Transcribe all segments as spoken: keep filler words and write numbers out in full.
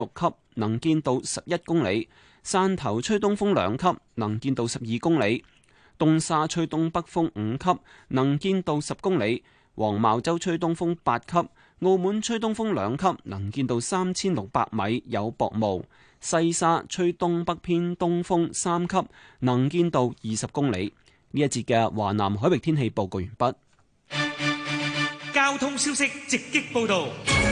六級，能見度十一公里；汕頭吹東風兩級，能見度十二公里；東沙吹東北風五級，能見度十公里；黃茅洲吹東風八級，澳門吹東風兩級，能見度三千六百米，有薄霧；西沙吹東北偏東風三級，能見度二十公里。呢一節嘅華南海域天氣報告完畢。 交通消息直擊報道。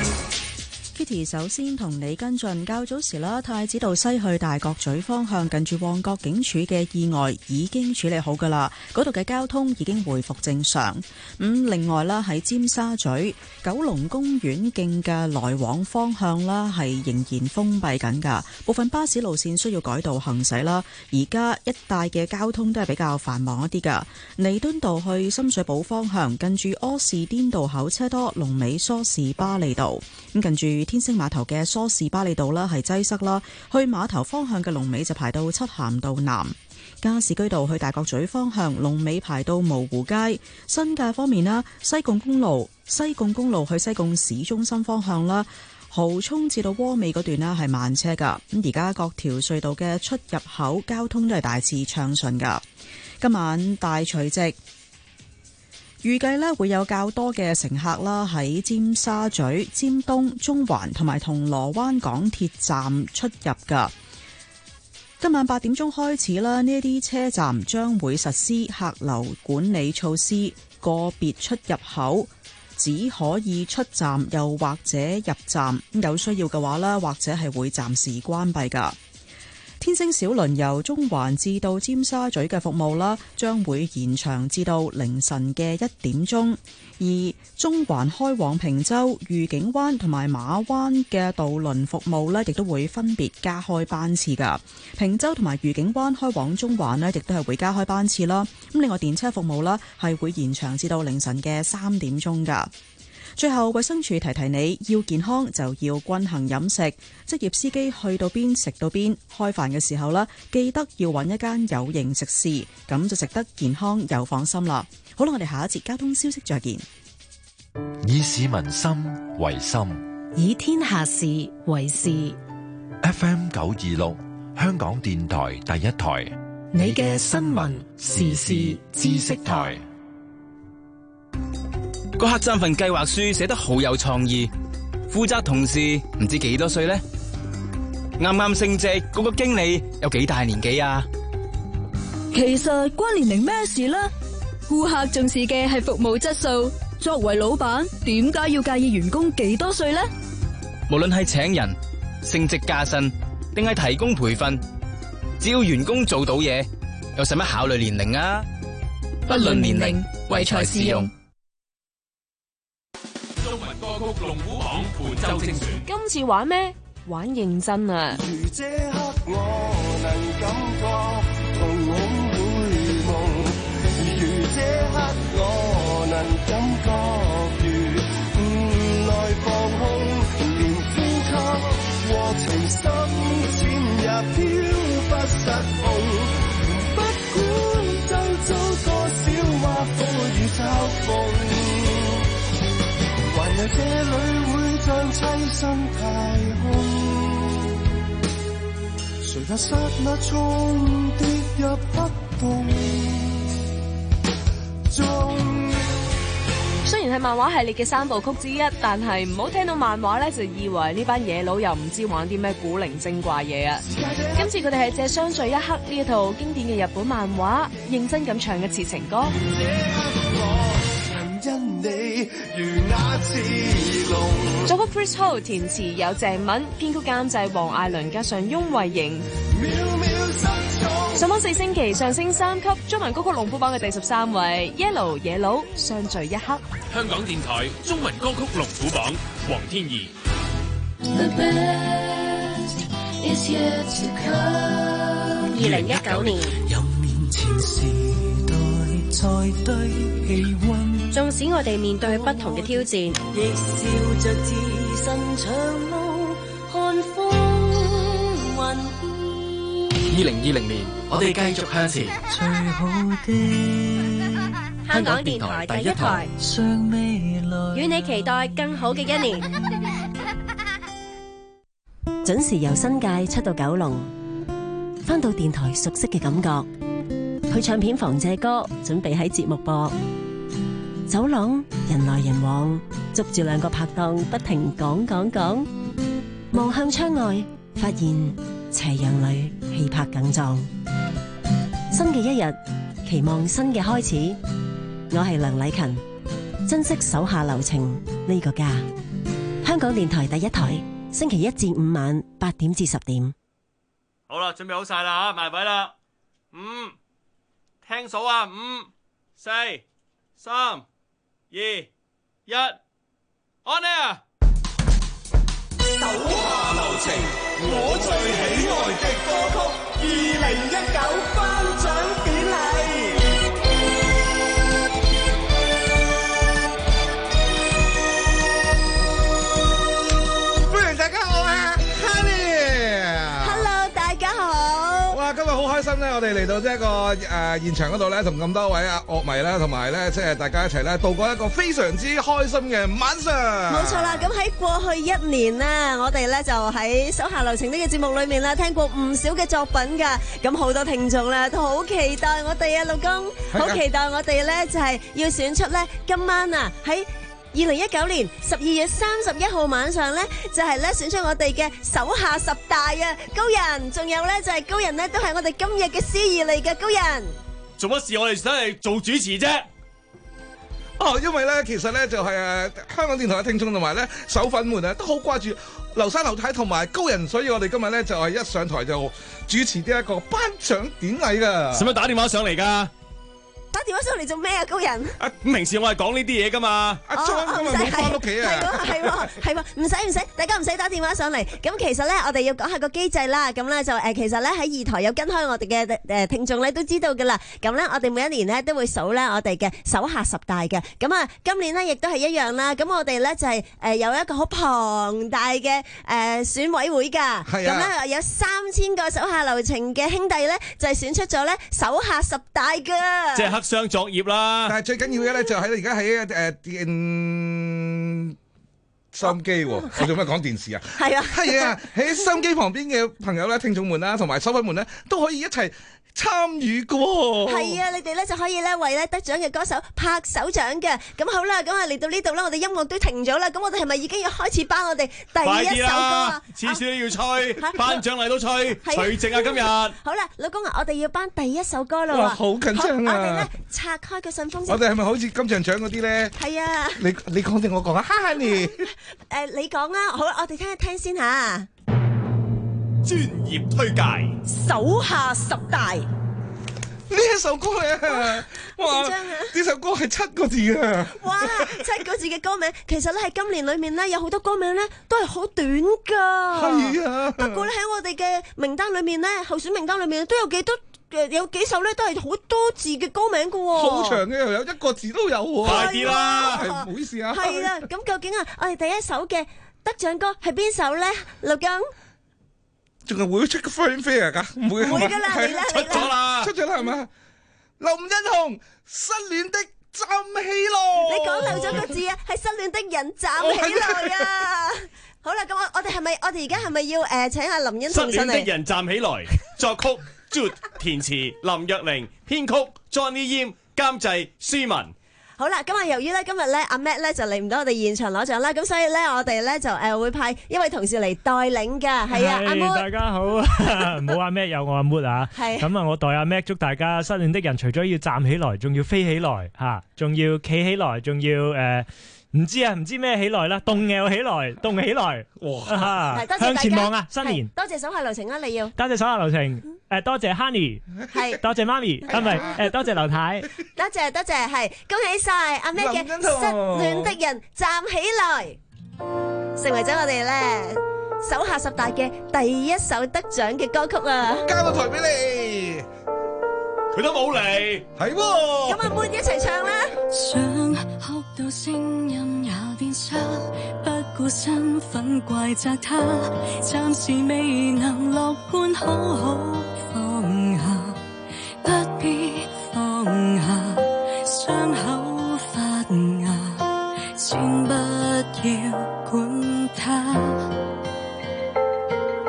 Kitty 首先同你跟進，較早時啦，太子道西去大角咀方向近住旺角警署嘅意外已經處理好噶啦，嗰度嘅交通已經回復正常。咁、嗯、另外啦，喺尖沙咀九龍公園徑嘅來往方向啦，係仍然封閉緊噶，部分巴士路線需要改道行駛啦。而家一帶嘅交通都係比較繁忙一啲噶。彌敦道去深水埗方向近住柯士甸道口車多，龍尾梳士巴利道。咁近住天星碼頭嘅梳士巴利道啦，係擠塞啦。去碼頭方向嘅龍尾就排到漆咸道南。加士居道去大角咀方向龍尾排到蕪湖街。新界方面啦，西貢公路西貢公路去西貢市中心方向啦，蠔涌至到窩尾嗰段啦係慢車噶。咁而家各條隧道嘅出入口交通都係大致暢順噶。今晚大除夕，預計咧會有較多嘅乘客啦喺尖沙咀、尖東、中環同埋銅鑼灣港鐵站出入㗎。今晚八點鐘開始啦，呢一啲車站將會實施客流管理措施，個別出入口只可以出站又或者入站，有需要嘅話啦，或者係會暫時關閉㗎。天星小輪由中環至到尖沙咀嘅服務啦，將會延長至到凌晨嘅一點鐘。而中環開往坪洲、愉景灣同埋馬灣嘅渡輪服務呢，亦都會分別加開班次噶。坪洲同埋愉景灣開往中環呢，亦都係會加開班次啦。咁另外電車服務啦，係會延長至到凌晨嘅三點鐘噶。最後，衛生署提提你，要健康就要均衡飲食。職業司機去到邊食到邊，開飯嘅時候啦，記得要揾一間有營食肆，咁就食得健康又放心啦。好啦，我哋下一節交通消息再見。 以市民心為心， 以天下事為事。 F M 九二六，香港電台第一台， 你嘅新聞時事知識台。 個黑站份計劃書寫得好有創意，負責同事唔知幾多歲呢？啱啱升職嗰個經理有幾大年紀啊？ 其實關年齡咩事呢？顧客重視嘅係服務質素，作為老闆點解要介意員工幾多歲呢？ 無論係請人、升職加薪，定係提供培訓，只要員工做到嘢，又使乜考慮年齡啊？不論年齡，唯才是用。 中文歌曲龍虎榜伴奏精選， 今次玩咩？玩認真啊！ 如這刻我能感覺瞳孔會夢，如這刻我能感覺如唔來放空，連呼吸和情深淺也飄不失控，不管周遭多少挖苦與嘲諷，還有這裏會將棲身太空，誰怕剎那衝跌入黑洞中。 雖然係漫畫系列嘅三部曲之一，但係唔好聽到漫畫咧就以為呢班野佬又唔知玩啲咩古靈精怪嘢啊！今次佢哋係借相聚一刻呢一套經典嘅日本漫畫，認真咁唱一次情歌。作曲 Chris Ho， 填詞有鄭敏，編曲監製黃艾倫，加上翁慧瑩。上榜四星期上升三級，中文歌曲龍虎榜嘅第十三位 Yellow 野佬相聚一刻。 香港電台中文歌曲龍虎榜，黃天怡。 二零一九年，縱使我哋面對不同嘅挑戰，亦笑着自信長路看風雲變。 二零二零年，我哋繼續向前。最好的香港電台第一台，與你期待更好嘅一年。 準時由新界出到九龍，返到電台熟悉嘅感覺，去唱片房借歌，準備喺節目播。走廊人來人往，捉住兩個拍檔不停講講講，望向窗外，發現斜陽裏氣魄更壯。新嘅一日，期望新嘅開始。我係梁禮勤，珍惜手下留情呢個家。香港電台第一台，星期一至五晚八點至十點。 好啦，準備好晒啦，埋位啦，五，聽數啊，五、四、三、二、一 ，on air。 手下留情，我最喜愛的歌曲，二零一九頒獎典禮。歡迎大家好啊 ，Honey。Hello， 大家好。 哇，今日好開心咧，我哋嚟到呢一個誒現場嗰度咧，同咁多位啊樂迷啦，同埋咧即係大家一齊咧度過一個非常之開心嘅晚上。 冇錯啦，咁喺過去一年咧，我哋咧就喺手下留情呢個節目裏面啦，聽過唔少嘅作品噶，咁好多聽眾咧都好期待我哋啊，老公，好期待我哋咧就係要選出咧今晚啊喺二零一九年十二月三十一號晚上咧，就係咧選出我哋嘅手下十大啊高人，仲有咧就係高人咧都係我哋今日嘅司儀嚟嘅高人。 做乜事我哋想嚟做主持啫？ 哦，因為咧其實咧就係誒香港電台嘅聽眾同埋咧手粉們啊，都好掛住劉生劉太同埋高人，所以我哋今日咧就係一上台就主持呢一個頒獎典禮噶。 使乜打電話上嚟噶？ 打電話上嚟做咩啊，高人？ 啊，平時我係講呢啲嘢噶嘛。 阿張今日冇翻屋企啊。 係喎係喎係喎，唔使唔使，大家唔使打電話上嚟。咁其實咧，我哋要講下個機制啦。咁咧就誒，其實咧喺二台有跟開我哋嘅誒聽眾咧都知道噶啦。咁咧我哋每一年咧都會數咧我哋嘅手下十大嘅。咁啊，今年咧亦都係一樣啦。咁我哋咧就係誒有一個好龐大嘅誒選委會㗎。係啊。咁咧有三千個手下留情嘅兄弟咧，就係選出咗咧手下十大㗎。 即係黑箱作業啦。 但係最緊要嘅咧就喺而家喺誒電收音機喎，我做咩講電視啊？係啊，係啊，喺收音機旁邊嘅朋友咧、聽眾們啦，同埋收粉們咧，都可以一齊參與嘅喎。係啊，你哋咧就可以咧為咧得獎嘅歌手拍手掌嘅。咁好啦，咁啊嚟到呢度啦，我哋音樂都停咗啦。咁我哋係咪已經要開始頒我哋第一首歌啊？ 次次都要吹，頒獎禮都吹，除夕啊今日。 好啦，老公啊，我哋要頒第一首歌啦。 哇，好緊張啊！ 我哋咧拆開個信封先。 我哋係咪好似金像獎嗰啲咧？係啊。你你講定我講啊，Honey。 誒，你講啊，好，我哋聽一聽先吓。 專業推介， 手下十大。 呢一首歌咧，哇！呢首歌係七個字啊！ 哇，七個字嘅歌名，其實咧喺今年裏面咧有好多歌名咧都係好短噶。係啊。不過咧喺我哋嘅名單裏面咧，候選名單裏面都有幾多誒，有幾首咧都係好多字嘅歌名噶。好長嘅，又有一個字都有喎。 快啲啦！ 係唔好意思啊。 係啦，咁究竟啊，我哋第一首嘅得獎歌係邊首咧？老公？ 仲係會出個 friend fair 噶，唔會會噶啦，嚟啦， 出咗啦，出咗啦係咪？林欣紅失戀的站起來， 你講漏咗個字啊，係失戀的人站起來啊！好啦，咁我我哋係咪我哋而家係咪要誒請阿林欣紅上嚟？ 失戀的人站起來，作曲 Jude， 填詞林若寧，編曲 Johnny Yim， 監製舒文。 好啦，咁啊，由於咧今日咧阿 Matt 咧就嚟唔到我哋現場攞獎啦，咁所以咧我哋咧就誒會派一位同事嚟代領噶，係啊，阿 Matt 大家好，唔好阿 Matt 有我阿 Matt 啊，咁啊我代阿 Matt 祝大家失戀的人除咗要站起來，仲要飛起來吓，仲要企起來，仲要誒唔知啊，唔知咩起來啦，動搖起來，動起來，哇，向前望啊，新年， 多謝手下留情啊，你要， 多謝手下留情。誒，多謝 Honey， 係多謝媽咪，係咪？誒，多謝劉太， 多謝多謝，係恭喜晒阿 Matt 嘅失戀的人站起來，成為咗我哋咧手下十大嘅第一首得獎嘅歌曲啊！ 交個台俾你， 佢都冇嚟， 係喎。 咁阿 Moon 一齊唱啦！ 想哭到聲音也變沙，不顧身份怪責他，暫時未能樂觀好好放下，不必放下，傷口發芽，先不要管它。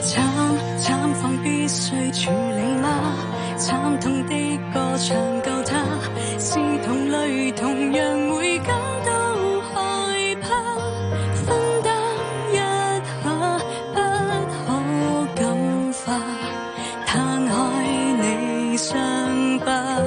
慘慘況必須處理嗎？慘痛的歌唱夠他，是同類同樣會感到害怕，分擔一下不可感化，攤開你傷疤，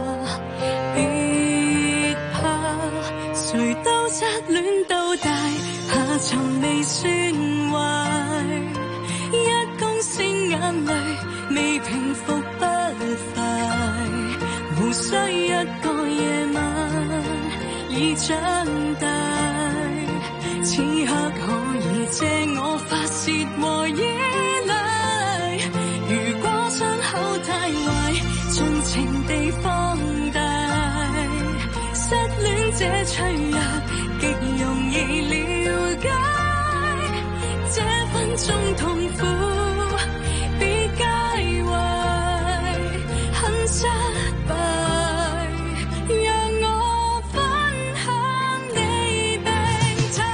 別怕，誰都失戀到大，下沉未算壞，一公升眼淚未平復不快，無需一個夜晚已長大，此刻可以借我發洩和依賴，如果傷口太壞，盡情地放大，失戀這脆弱極容易了解，這分鐘痛苦別介懷，很失敗，讓我分享你病態。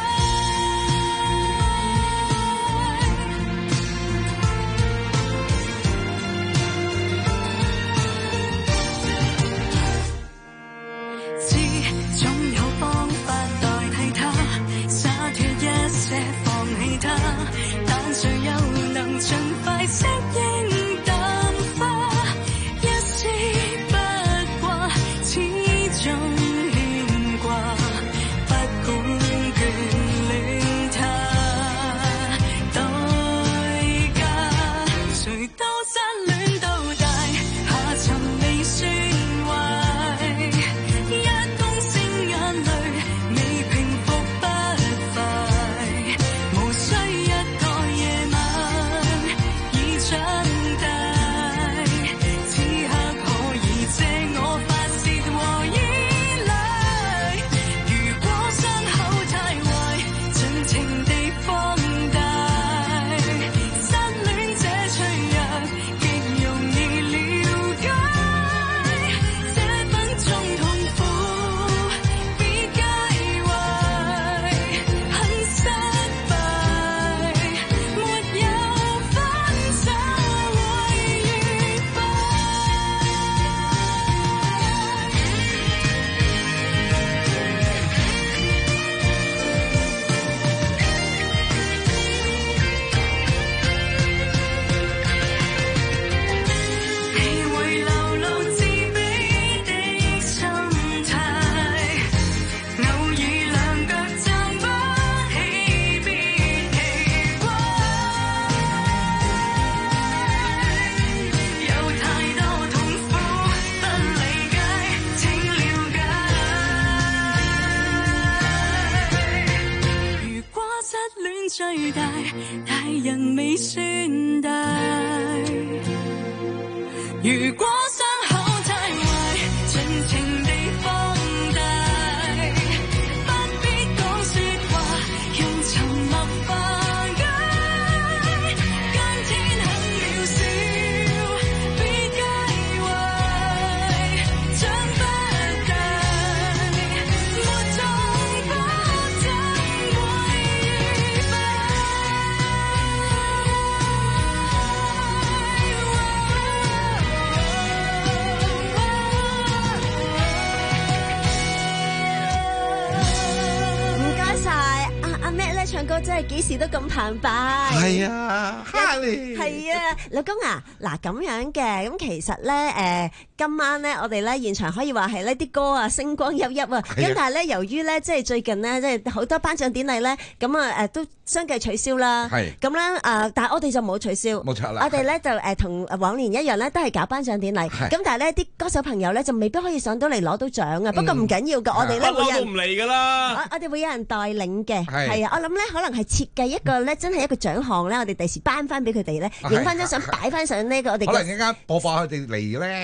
知總有方法代替他，灑脫一些放棄他，但誰又能盡快適應淡化，一絲不掛，始終牽掛，不管眷戀他，代價誰都失戀到大，下沉未算壞，一公升眼淚未平復不快，無需一個夜晚已長大，此刻可以借我發洩和依賴，如果傷口太壞，盡情地放大，失戀這脆弱極容易了解，這分鐘痛苦別介懷，很失敗，沒有分手會愉快。你會流露自卑的心態，偶爾兩腳站不起別奇怪，有太多痛苦不理解，請了解。如果失戀最大，大人未算大，如果傷口太壞，盡情地放大，不必講説話，用沉默化解，今天很渺小，別介懷，長不大，沒痛不怎會愉快。 唔該晒，阿阿 Matt 咧唱歌真係幾時都咁澎湃。 係啊，Harry。 係啊，老公啊，嗱咁樣嘅，咁其實咧誒，今晚咧我哋咧現場可以話係呢啲歌啊星光熠熠啊，咁但係咧由於咧即係最近咧即係好多頒獎典禮咧，咁啊誒都相繼取消啦。 係。 咁咧誒，但係我哋就冇取消。 冇錯啦。 我哋咧就誒同往年一樣咧，都係搞頒獎典禮。 係。 咁但係咧啲歌手朋友咧就未必可以上到嚟攞到獎啊。不過唔緊要㗎，我哋咧會有人都唔嚟㗎啦。 我我哋會有人代領嘅。 係。 係啊，我諗咧可能係設計一個咧真係一個獎項咧，我哋第時頒翻俾佢哋咧，影翻張相擺翻上呢個我哋。 可能一間播放佢哋嚟咧。 啊，咁啊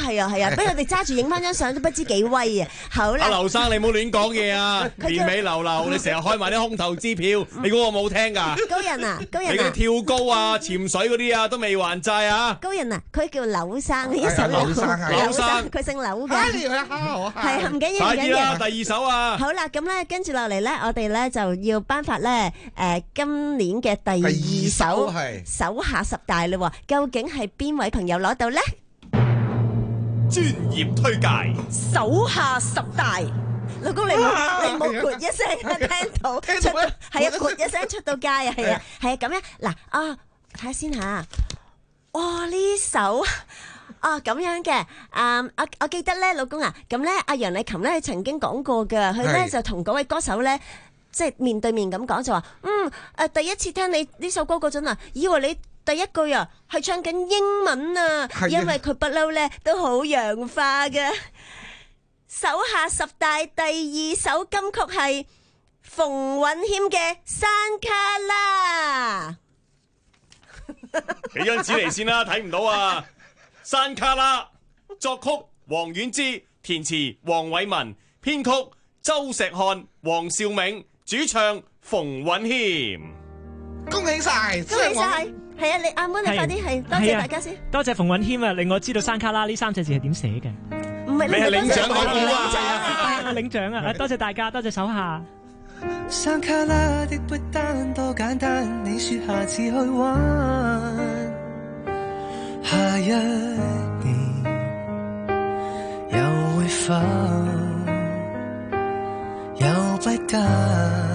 係啊係啊，俾佢哋揸住影翻張相都不知幾威啊！好啦， 阿劉生你唔好亂講嘢啊！年尾流流，你成日開埋啲空頭支票，你估我冇聽㗎？ 高人啊，高人啊！ 你嗰啲跳高啊、潛水嗰啲啊，都未還債啊！ 高人啊，佢叫柳生，一首柳生啊柳生佢姓柳啊你嘅。 去蝦我係啊唔緊要，唔緊快啲啦， 要。 第二首啊！ 好啦，咁咧跟住落嚟咧，我哋咧就要頒發咧誒今年嘅第二首第二首係手下十大嘞喎，究竟係邊位朋友攞到咧？ 專業推介， 手下十大。老公你冇你冇咕一聲啊，聽到出到係啊咕一聲出到街啊，係啊係啊咁樣嗱啊睇下先吓，哇呢首啊咁樣嘅啊我我記得咧老公啊，咁咧阿楊麗琴咧曾經講過㗎，佢咧就同嗰位歌手咧即係面對面咁講就話，嗯誒第一次聽你呢首歌嗰陣啊，以為你第一句啊係唱緊英文啊，因為佢不嬲咧都好洋化嘅。手下十大第二首金曲係馮允謙嘅《山卡拉》。 俾張紙嚟先啦，睇唔到啊！山卡拉作曲黃婉之，填詞黃偉文，編曲周石漢、黃兆銘，主唱馮允謙。 恭喜晒， 恭喜晒！係啊，你阿妹你快啲係多謝大家先。 多謝馮允謙啊，令我知道山卡拉呢三隻字係點寫嘅。 唔係你係領獎嗰個啊！領獎啊！多謝大家，多謝手下。 山卡拉的不單多簡單，你說下次去玩，下一年又會否有不得？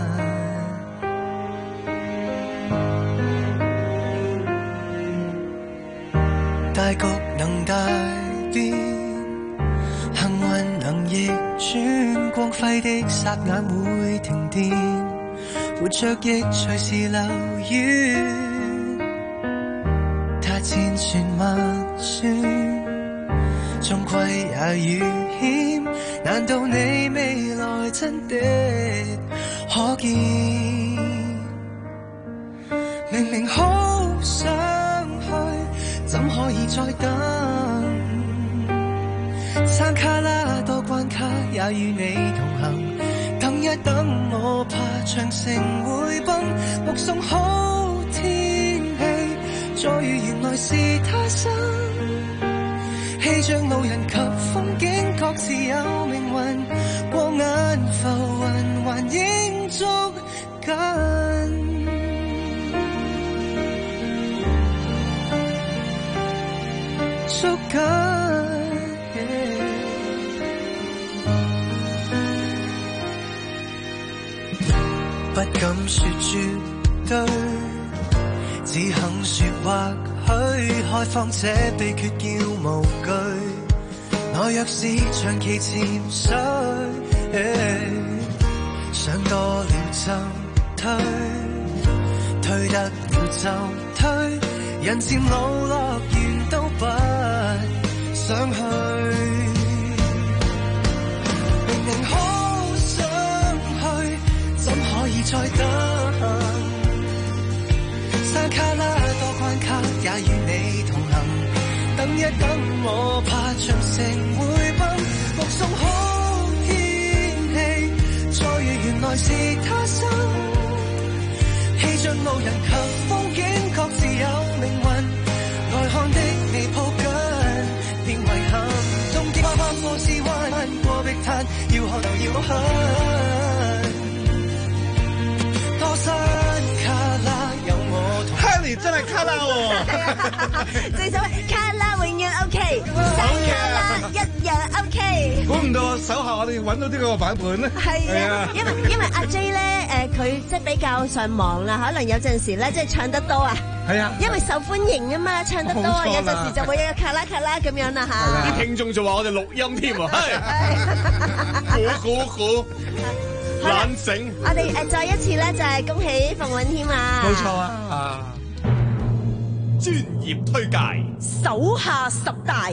大局能大變，幸運能逆轉，光輝的霎眼會停電，活着亦隨時流遠。他千算萬算，終歸也遇險。難道你未來真的可見？明明好想去，怎可以再等？山卡拉多關卡，也與你同行。等一等，我怕長城會崩。目送好天氣，再遇原來是他生。氣象路人及風景各自有命運，過眼浮雲還應捉緊。捉緊。不敢說絕對，只肯說或許開放這秘訣叫無懼。我若是長期潛水，想多了就推，推得了就推，人漸老樂園都不想去。明明好想去，怎可以再等？山卡拉多關卡，也與你同行。等一等，我怕長城會崩。目送好天氣，再遇原來是他生。氣象路人及風景各自有命運，來看的你抱緊，變遺憾。終極跨過是彎過碧灘，要學又要狠。多山卡拉有我同 Harry 真係卡拉喎， 最首卡拉永遠 OK， 山卡拉一樣 OK。 估唔到手下我哋揾到呢個版本咧， 係啊，因為因為阿 J 咧誒佢即係比較上忙啦，可能有陣時咧即係唱得多啊。 係啊， 因為受歡迎啊嘛，唱得多啊，有陣時就會有個卡拉卡拉咁樣啦嚇。 啲聽眾仲話我哋錄音添喎，係估估估。懶醒， 我哋誒再一次咧就係恭喜馮允謙啊！ 冇錯啊！ 專業推介， 手下十大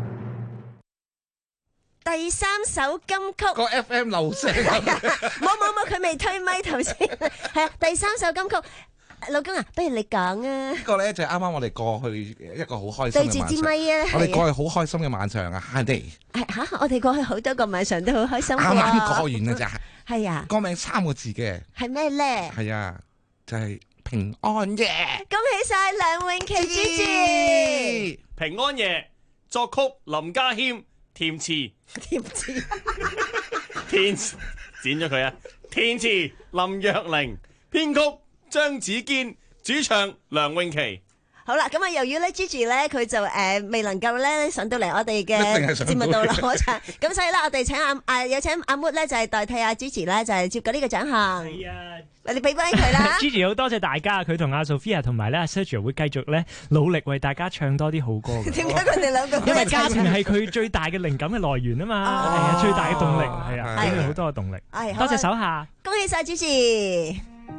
第三首金曲個 F M 漏聲， 冇冇冇，佢未推咪頭先，係啊，第三首金曲。 老公啊，不如你講啊。 呢個咧就係啱啱我哋過去一個好開心嘅晚上。 對住支咪啊！ 我哋過去好開心嘅晚上啊，係哋。 係嚇，我哋過去好多個晚上都好開心。 啱啱過完嘅咋。 係啊。 歌名三個字嘅。 係咩咧？ 係啊，就係平安夜。 恭喜晒梁詠琪姐姐。 平安夜作曲林家謙，填詞填詞填剪咗佢啊！填詞林若寧，編曲張子堅，主唱梁詠琪。 好啦，咁啊，由於咧 Gigi 咧佢就誒、呃、未能夠咧上到嚟我哋嘅節目度攞獎，咁所以咧我哋請阿啊有請阿 Mood 咧就係、是、代替阿 Gigi 咧就係、是、接過呢個獎項。係啊，你俾翻佢啦。 Gigi 好多謝大家，佢同阿 Sophia 同埋咧阿 Sergio 會繼續咧努力為大家唱多啲好歌嘅。點解佢哋兩個？因為家庭係佢最大嘅靈感嘅來源啊嘛，係啊，最大嘅動力係啊，俾佢好多嘅動力。係，多謝手下， 恭喜晒 Gigi。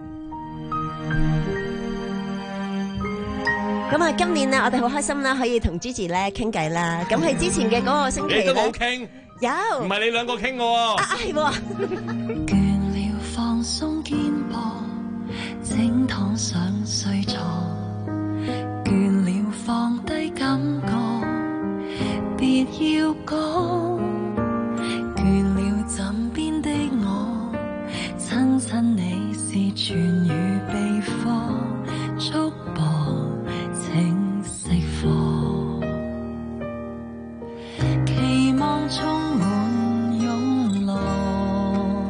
咁啊，今年咧，我哋好開心啦，可以同 Gigi 咧傾偈啦。咁喺之前嘅嗰個星期咧， 你都冇傾， 有， 唔係你兩個傾嘅喎。 係喎。 倦了放鬆肩膊，整躺上睡床。倦了放低感覺，別要講。倦了枕邊的我，親親你是傳語秘方，束縛。請釋放，期望充滿湧浪，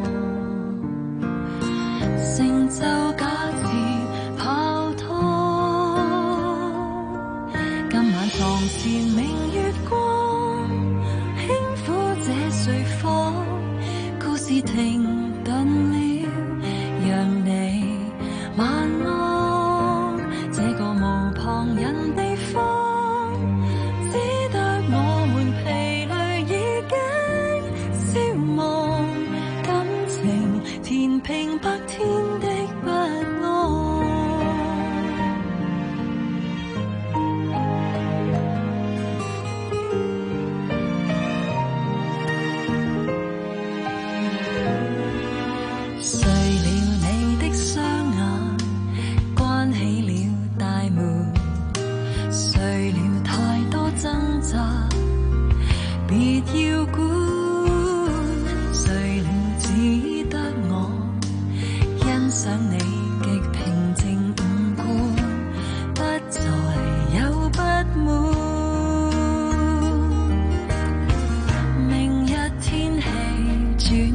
成就假設泡湯。今晚床前明月光，輕撫這睡房，故事停頓了，讓你晚安。這個無旁人地方，只得我們疲累已經消亡，感情填平白天的不安。睡了你的雙眼，關起了大門，睡了太多掙扎，別要管，睡了只得我欣賞你極平靜五官，不再有不滿。明日天氣轉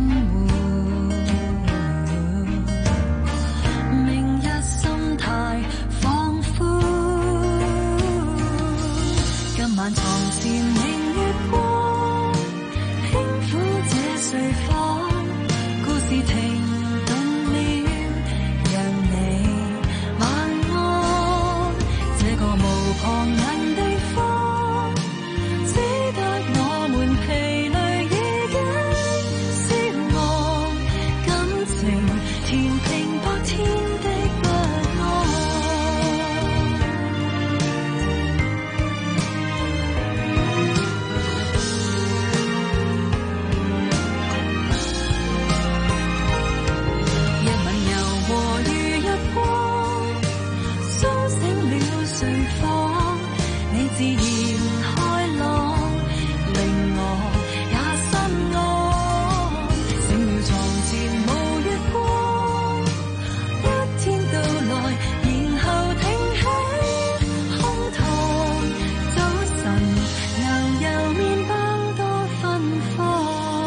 明日心態放寬，今晚床前明月光，輕撫這睡房，故事停頓了，讓你晚安。這個無旁人地方，只得我們疲累已經消亡，感情填平白天的不安。一吻柔和如日光，甦醒了睡房，你自然開朗，令我也心安。醒了床前無月光，一天到來，然後挺起胸膛。早晨牛油麵包多芬芳。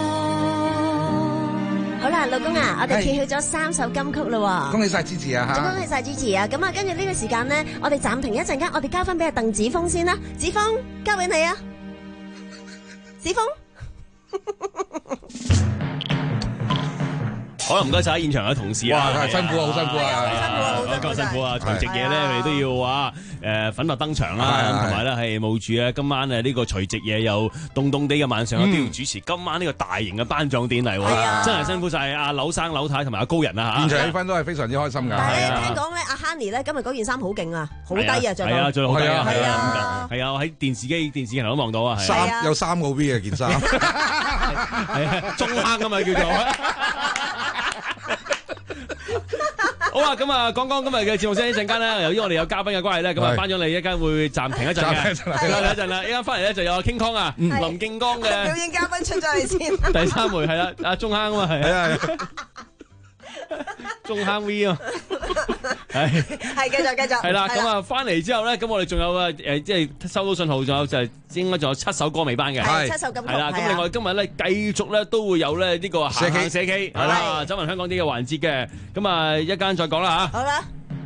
好啦，老公啊，我哋揭曉咗三首金曲啦。 恭喜晒 Gigi 啊！ 恭喜晒 Gigi 啊！咁啊，跟住呢個時間咧，我哋暫停一陣間，我哋交翻俾阿鄧子峰先啦。子峰，交俾你啊！子峰。 好啦，唔該晒現場嘅同事啊！ 哇，辛苦啊，好辛苦啊， 辛苦啊， 好辛苦啊！除夕夜咧，我哋都要話誒粉墨登場啦，同埋咧係冒住咧今晚誒呢個除夕夜又凍凍地嘅晚上，都要主持今晚呢個大型嘅頒獎典禮喎，真係辛苦晒阿柳生、柳太同埋阿高人啊嚇！ 現場氣氛都係非常之開心㗎。 但係咧，聽講咧，阿 Honey 咧今日嗰件衫好勁啊，好低啊，着到係啊，着到好低啊， 係啊， 係啊，我喺電視機、電視鏡頭都望到啊， 三有三個 V 嘅件衫， 係啊，中坑啊嘛叫做。 好啦，咁啊，講講今日嘅節目先。一陣間咧，由於我哋有嘉賓嘅關係咧，咁啊，班長你一間會暫停一陣嘅，係啦，一陣啦，一間翻嚟咧就有King Kong啊，林敬剛嘅表演嘉賓出咗嚟先。 第三回係啦，阿中坑啊嘛，係啊係啊。中坑 V 啊，係係繼續繼續， 係啦，咁啊翻嚟之後咧，咁我哋仲有啊誒，即係收到信號，仲有就係應該仲有七首歌未班嘅， 係七首金曲， 係啦。咁另外今日咧繼續咧都會有咧呢個行行社企係啦，走勻香港啲嘅環節嘅，咁啊一間再講啦吓。 好啦。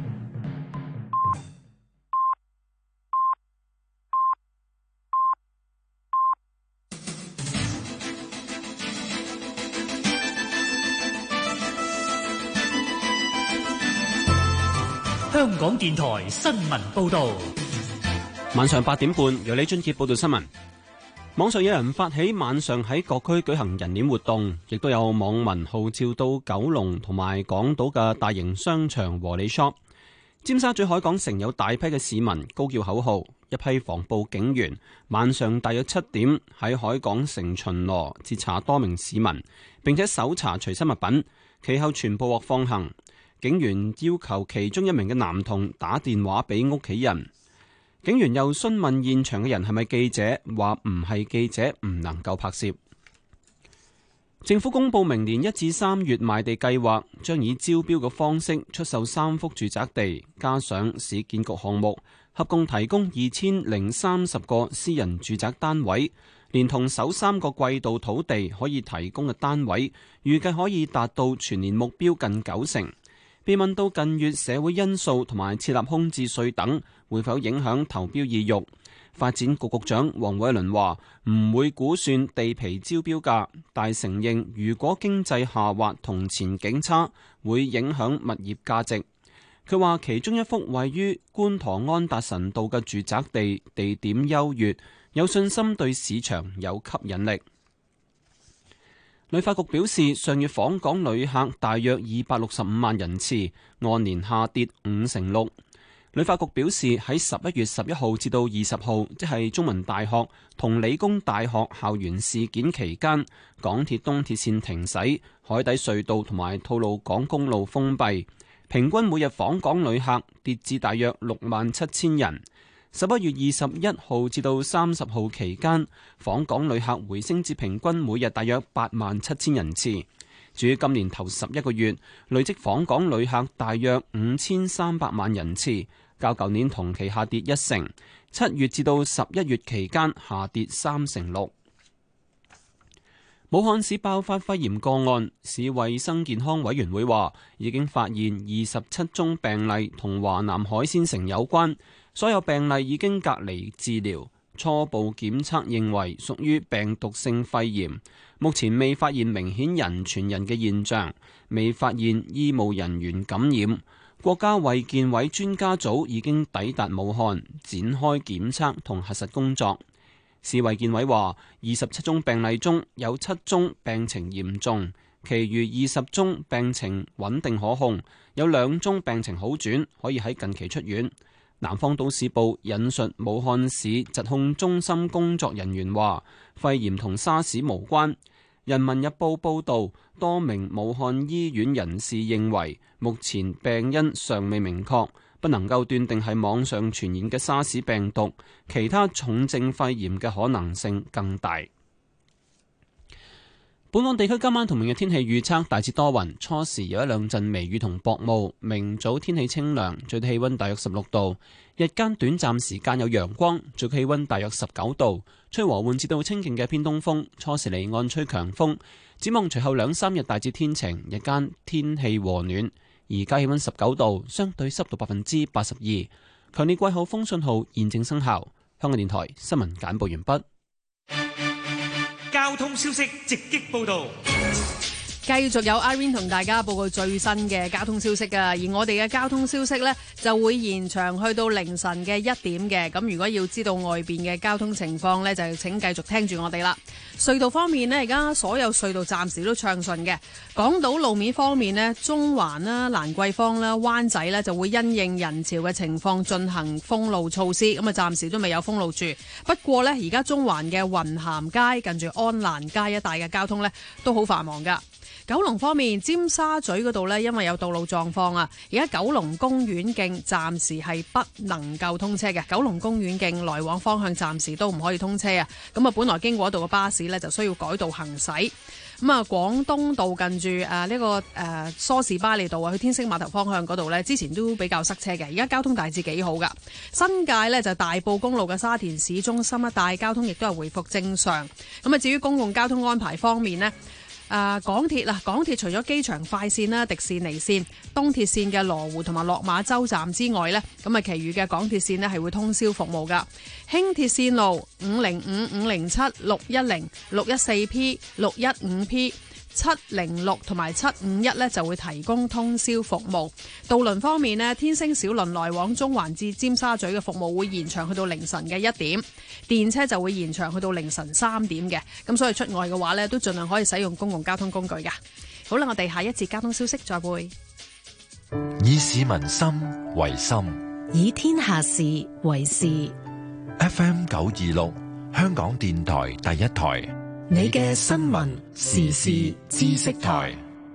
香港電台新聞報道， 晚上八點半由李俊傑報道新聞。網上有人發起晚上喺各區舉行人鏈活動，亦都有網民號召到九龍同埋港島嘅大型商場和利 shop。尖沙咀海港城有大批嘅市民高叫口號，一批防暴警員晚上大約七點喺海港城巡邏，截查多名市民，並且搜查隨身物品，其後全部獲放行。警員要求其中一名嘅男童打電話俾屋企人，警員又詢問現場嘅人係咪記者，話唔係記者唔能夠拍攝。政府公布明年一至三月賣地計劃，將以招標嘅方式出售三幅住宅地，加上市建局項目，合共提供二千零三十個私人住宅單位，連同首三個季度土地可以提供嘅單位，預計可以達到全年目標近九成。被問到近月社會因素同埋設立空置稅等會否影響投標意欲，發展局局長黃偉綸話唔會估算地皮招標價，但承認如果經濟下滑同前景差，會影響物業價值。佢話其中一幅位於觀塘安達臣道嘅住宅地地點優越，有信心對市場有吸引力。旅發局表示，上月訪港旅客大約二百六十五萬人次，按年下跌五成六。旅發局表示，喺十一月十一號至到二十號，即係中文大學同理工大學校園事件期間，港鐵東鐵線停駛，海底隧道同埋吐露港公路封閉，平均每日訪港旅客跌至大約六萬七千人。十一月二十一號至到三十號期間，訪港旅客回升至平均每日大約八萬七千人次。至於今年頭十一個月，累積訪港旅客大約五千三百萬人次，較舊年同期下跌一成。七月至到十一月期間下跌三成六。武漢市爆發肺炎個案，市衛生健康委員會話已經發現二十七宗病例同華南海鮮城有關。所有病例已經隔離治療，初步檢測認為屬於病毒性肺炎，目前未發現明顯人傳人嘅現象，未發現醫務人員感染。國家衛健委專家組已經抵達武漢，展開檢測同核實工作。市衛健委話，二十七宗病例中有七宗病情嚴重，其餘二十宗病情穩定可控，有兩宗病情好轉，可以喺近期出院。南方都市報引述武漢市疾控中心工作人員話，肺炎同沙士無關。人民日報報道，多名武漢醫院人士認為，目前病因尚未明確，不能夠斷定係網上傳染嘅沙士病毒，其他重症肺炎嘅可能性更大。本港地區今晚同明日天氣預測大致多雲，初時有一兩陣微雨同薄霧，明早天氣清涼，最低氣溫大約十六度，日間短暫時間有陽光，最高氣溫大約十九度，吹和緩至到清勁嘅偏東風，初時離岸吹強風。展望隨後兩三日大致天晴，日間天氣和暖，而家氣溫十九度，相對濕度百分之八十二，強烈季候風信號現正生效。香港電台新聞簡報完畢。 交通消息直擊報道， 繼續有 Irene 同大家報告最新嘅交通消息㗎，而我哋嘅交通消息呢，就會延長去到凌晨嘅一點嘅。咁如果要知道外邊嘅交通情況呢，就請繼續聽住我哋啦。隧道方面呢，而家所有隧道暫時都暢順嘅。港島路面方面呢，中環啦、蘭桂坊啦、灣仔呢，就會因應人潮嘅情況進行封路措施，咁啊暫時都未有封路住。不過呢，而家中環嘅雲咸街近住安蘭街一帶嘅交通呢，都好繁忙噶。 九龍方面，尖沙咀嗰度呢，因為有道路狀況啊，而家九龍公園徑暫時係不能夠通車嘅。九龍公園徑來往方向暫時都唔可以通車啊。咁啊，本來經過嗰度嘅巴士呢，就需要改道行駛。咁啊，廣東道近住誒呢個誒梳士巴利道啊，去天星碼頭方向嗰度呢，之前都比較塞車嘅，而家交通大致幾好噶。新界呢，就大埔公路嘅沙田市中心一帶交通亦都係回復正常。咁啊，至於公共交通安排方面呢，誒港鐵啊，港鐵除咗機場快線啦、迪士尼線、東鐵線嘅羅湖同埋落馬洲站之外呢，咁啊，其餘嘅港鐵線呢係會通宵服務噶。輕鐵線路五零五、五零七、六一零、六一四 P、六一五 P、七零六同埋七五一呢就會提供通宵服務。渡輪方面呢，天星小輪來往中環至尖沙咀嘅服務會延長去到凌晨嘅一點，電車就會延長去到凌晨三點嘅。咁所以出外嘅話呢，都盡量可以使用公共交通工具㗎。好啦，我哋下一節交通消息再會。 以市民心為心， 以天下事為事。 F M 九二六，香港電台第一台， 你嘅新聞時事知識台。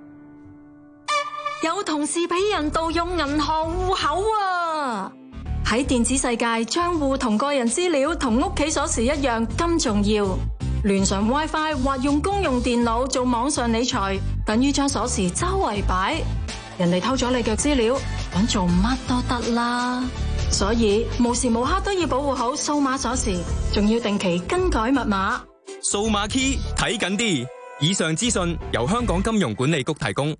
有同事俾人盜用銀行戶口啊！喺電子世界，賬戶同個人資料同屋企鎖匙一樣咁重要。連上 WiFi 或用公用電腦做網上理財，等於將鎖匙周圍擺。人哋偷咗你嘅資料，搵做乜都得啦。所以無時無刻都要保護好數碼鎖匙，仲要定期更改密碼。 數碼 key 睇緊啲。以上資訊由香港金融管理局提供。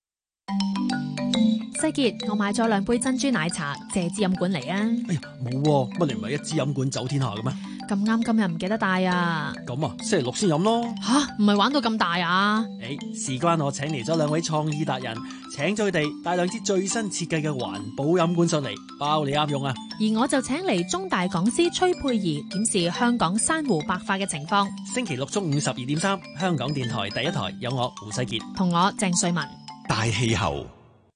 世傑，我買咗兩杯珍珠奶茶，借支飲管嚟啊！ 哎呀，冇喎，乜你唔係一支飲管走天下嘅咩？ 咁啱今日唔記得帶啊！ 咁啊，星期六先飲咯。 吓，唔係玩到咁大啊？ 誒，事關我請嚟咗兩位創意達人，請咗佢哋帶兩支最新設計嘅環保飲管上嚟，包你啱用啊！ 而我就請嚟中大講師崔佩儀檢視香港珊瑚白化嘅情況。 星期六中午十二點三，香港電台第一台有我胡世傑同我鄭瑞文。 大氣候。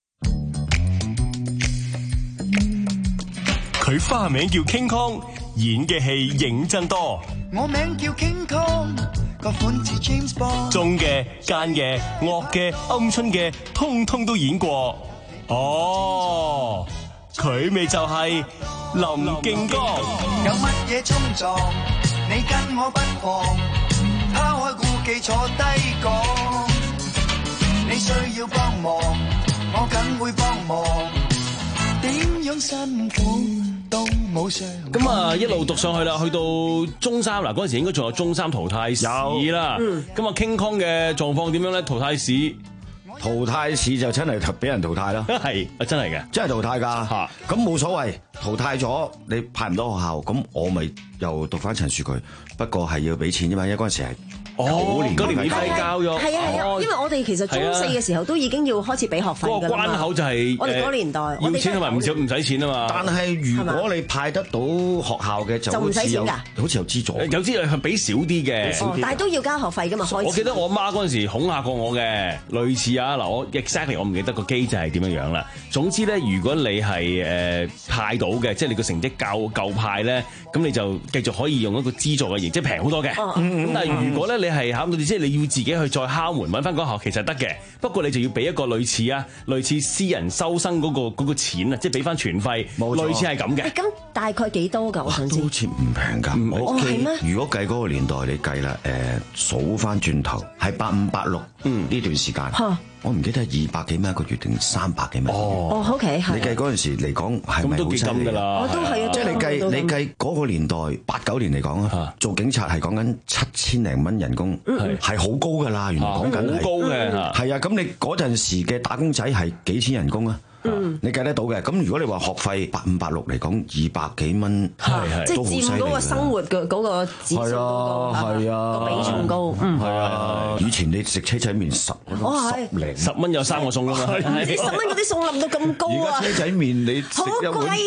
佢花名叫 King Kong，演嘅戲認真多。 我名叫 King Kong，個款似 James Bond。 忠嘅、奸嘅、惡嘅、鵪鶉嘅，通通都演過。哦，佢咪就係林敬剛。 有乜嘢衝撞，你跟我不妨，拋開顧忌坐低講。你需要幫忙，我梗會幫忙。點樣辛苦都冇常。 咁啊，一路讀上去啦，去到中三嗱，嗰陣時應該仲有中三淘汰試啦。咁啊，King Kong嘅狀況點樣咧？淘汰試， 淘汰試就真係俾人淘汰啦。 係啊，真係嘅， 真係淘汰㗎。嚇，咁冇所謂，淘汰咗你派唔到學校，咁我咪又讀翻陳樹佢。不過係要俾錢啫嘛，因為嗰陣時係。 哦，嗰年免費交咗， 係啊係啊，因為我哋其實中四嘅時候都已經要開始俾學費㗎啦。 嗰個關口就係我哋嗰年代， 要錢同埋唔少唔使錢啊嘛。 但係如果你派得到學校嘅就好似有，好似有資助， 有資助係俾少啲嘅， 但係都要交學費㗎嘛。開始。 我記得我媽嗰陣時恐嚇過我嘅，類似啊嗱，我 exactly 我唔記得個機制係點樣樣啦。總之咧，如果你係誒派到嘅，即係你個成績夠夠派咧，咁你就繼續可以用一個資助嘅形，即係平好多嘅。咁但係如果咧你係考到即係你要自己去再敲門揾翻嗰學，其實得嘅。不過你就要俾一個類似啊，類似私人收生嗰、嗰個嗰、嗰個錢啊，即係俾翻全費，類似係咁嘅。 咁大概幾多㗎？我想知。 都好似唔平㗎。 哦，係咩？ 如果計嗰個年代，你計啦，誒數翻轉頭係八五八六，嗯呢段時間。我唔記得係二百幾蚊一個月定三百幾蚊。 哦，OK， 你計嗰陣時嚟講係咪好犀利㗎啦？ 我都係啊， 即係你計你計嗰個年代八九年嚟講啊，做警察係講緊七千零蚊人工，係好高㗎啦。原來講緊係好高嘅， 係啊。咁你嗰陣時嘅打工仔係幾錢人工啊？嗯，你計得到嘅。咁如果你話學費八五八六嚟講，二百幾蚊，係即係佔嗰個生活嘅嗰個指數高， 係啊， 個比重高，嗯， 係啊。以前你食車仔麵十十零十蚊有三個餸㗎嘛， 十蚊嗰啲餸冧到咁高啊！ 而家車仔麵你食一碗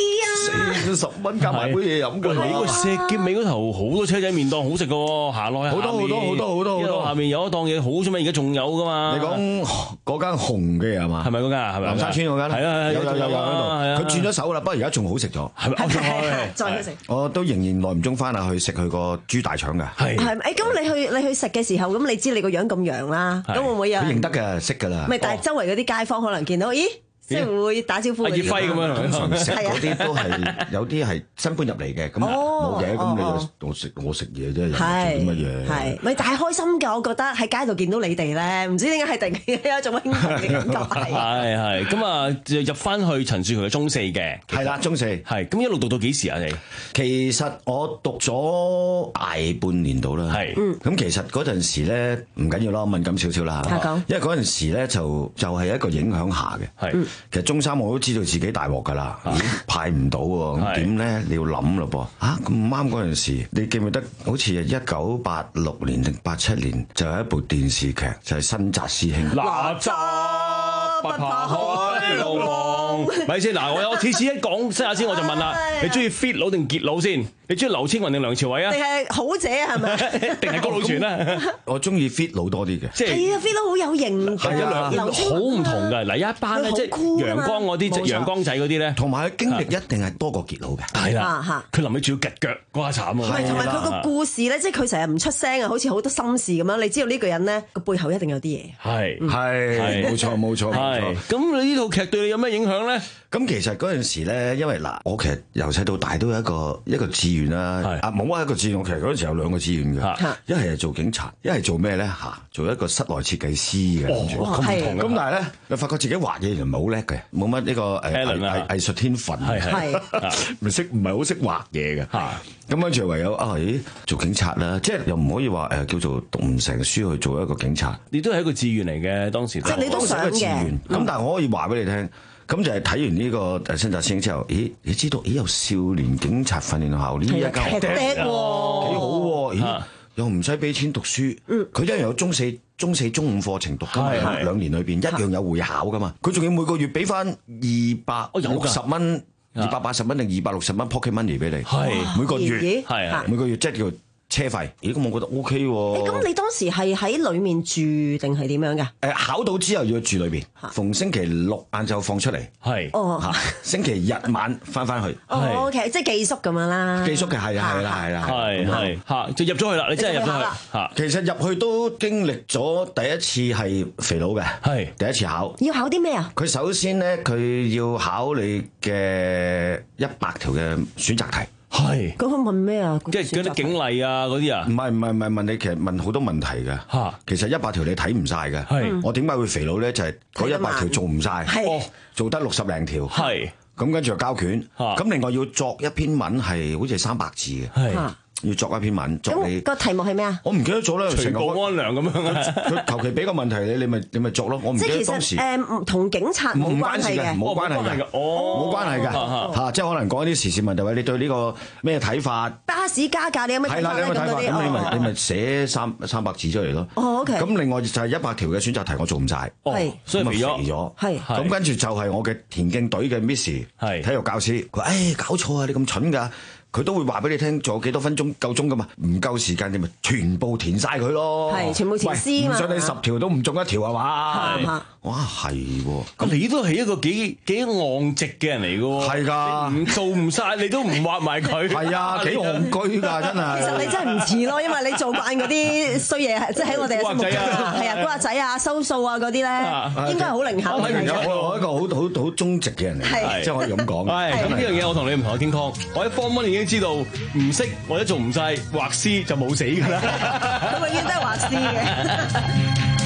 四十蚊加埋杯嘢飲㗎。 你個石硤尾嗰頭好多車仔麵檔好食㗎喎，行落去好多好多好多好多好多， 下面有一檔嘢好出名，而家仲有㗎嘛。 你講嗰間紅嘅係嘛？ 係咪嗰間啊？係咪？ 南沙村嗰間？ 係啊， 有有有有喺度。佢轉咗手啦，不過而家仲好食咗。 係咪？ 再好食。 我都仍然耐唔中翻下去食佢個豬大腸㗎。 係係誒，咁你去你去食嘅時候，咁你知你個樣咁揚啦，咁會唔會有？ 佢認得嘅，識㗎啦。 唔係，但係周圍嗰啲街坊可能見到，咦？即係會打招呼。 阿葉輝咁樣， 通常食嗰啲都係有啲係新搬入嚟嘅，咁冇嘢，咁你就我食我食嘢啫，又做啲乜嘢？ 係咪？但係開心㗎，我覺得喺街度見到你哋咧，唔知點解係突然間有一種興奮嘅感覺。 係係咁啊，入翻去陳樹渠嘅中四嘅， 係啦，中四係咁一路讀到幾時啊？你其實我讀咗大半年度啦，係咁其實嗰陣時咧唔緊要啦，敏感少少啦，因為嗰陣時咧就就係一個影響下嘅，係。其實中三我都知道自己大鑊㗎啦，派唔到喎，咁點咧？你要諗咯噃，嚇咁啱嗰陣時，你記唔記得？好似係一九八六年定八七年，就有一部電視劇，就係、是《新紮師兄》。 哪吒不怕海龍王，咪先嗱，我我次次一講新紮師，我就問啦，你中意 fit 佬定傑佬先？你中意劉青雲定梁朝偉啊？ 定係好姐係咪？ 定係高老全啊？我中意 fit 佬多啲嘅， 即係係啊 fit 佬好有型， 係啊， 好唔同㗎。嗱，一班咧即係陽光嗰啲，即係陽光仔嗰啲咧， 同埋佢經歷一定係多過傑佬嘅。 係啦，佢臨尾仲要拮腳，嗰下慘啊！ 係同埋佢個故事咧，即係佢成日唔出聲啊，好似好多心事咁樣。你知道呢個人咧個背後一定有啲嘢。 係係冇錯冇錯冇錯。 咁你呢套劇對你有咩影響咧？ 咁其實嗰陣時咧，因為嗱，我其實由細到大都有一個一個志願啦。啊，冇話一個志願，我其實嗰陣時有兩個志願嘅。一係係做警察，一係做咩咧？嚇，做一個室內設計師嘅。 哦， 咁咁但係咧，你發覺自己畫嘢就唔係好叻嘅，冇乜呢個誒藝藝術天分。係係，唔識唔係好識畫嘢嘅。咁跟住唯有啊，咦，做警察啦，即係又唔可以話誒叫做讀唔成書去做一個警察。 你都係一個志願嚟嘅當時。 即係你都想嘅。咁但係我可以話俾你聽。咁就係睇完呢個新紮師兄之後，咦？你知道咦？有少年警察訓練校呢一間學校，幾好喎！咦？又唔使俾錢讀書，佢一樣有中四、中四、中五課程讀㗎嘛，兩年裏邊一樣有會考㗎嘛。佢仲要每個月俾翻二百六十蚊、二百八十蚊定二百六十蚊 pocket money 俾你，每個月，係每個月即係叫車費。咦？咁我覺得 O K 喎。 咁你當時係喺裡面住定係點樣㗎？ 誒，考到之後要住裏邊，逢星期六晏晝放出嚟，係哦， 星期日晚翻翻去。 哦 ，OK，即係寄宿咁樣啦。 寄宿嘅係啊係啦係啦係係嚇，就入咗去啦。你真係入咗去嚇。 其實入去都經歷咗第一次係肥佬嘅，係第一次考。 要考啲咩啊？ 佢首先咧，佢要考你嘅一百條嘅選擇題。係， 咁佢問咩啊？ 即係嗰啲警例啊，嗰啲啊？ 唔係唔係唔係問你，其實問好多問題嘅。嚇，其實一百條你睇唔晒嘅。係，我點解會肥佬咧？就係嗰一百條做唔晒，哦，做得六十零條。係，咁跟住就交卷。咁另外要作一篇文係好似係三百字嘅。係。要作一篇文，作你個題目係咩啊？ 我唔記得咗啦， 除暴安良咁樣啊！ 佢求其俾個問題你，你咪你咪作咯。我唔記得當時。 誒，同警察冇關係嘅， 冇關係嘅，哦，冇關係嘅嚇，即係可能講一啲時事問題，喂，你對呢個咩睇法？ 巴士加價你有咩睇法咧？咁嗰啲， 咁你咪你咪寫三三百字出嚟咯。 哦，OK。 咁另外就係一百條嘅選擇題，我做唔晒， 係， 所以肥咗。係。咁跟住就係我嘅田徑隊嘅 Miss，係體育教師，佢話：誒，搞錯啊！你咁蠢㗎！佢都會話俾你聽，仲有幾多分鐘夠鐘噶嘛？唔夠時間你咪全部填晒佢咯。係，全部填詩嘛。唔信你十條都唔中一條係嘛？係。哇，係喎。咁你都係一個幾幾戇直嘅人嚟㗎喎。係㗎。唔做唔晒你都唔畫埋佢。係啊，幾戇居㗎真係。 其實你真係唔似咯，因為你做慣嗰啲衰嘢，即係喺我哋嘅心目中啊，係啊，古惑仔啊、收數啊嗰啲咧，應該係好靈巧嘅。 我係一個好好好忠直嘅人嚟，即係可以咁講。 係。咁呢樣嘢我同你唔同阿健康，我喺 Form One已經知道唔識或者做唔晒畫師就冇死㗎啦， 佢永遠都係畫師嘅。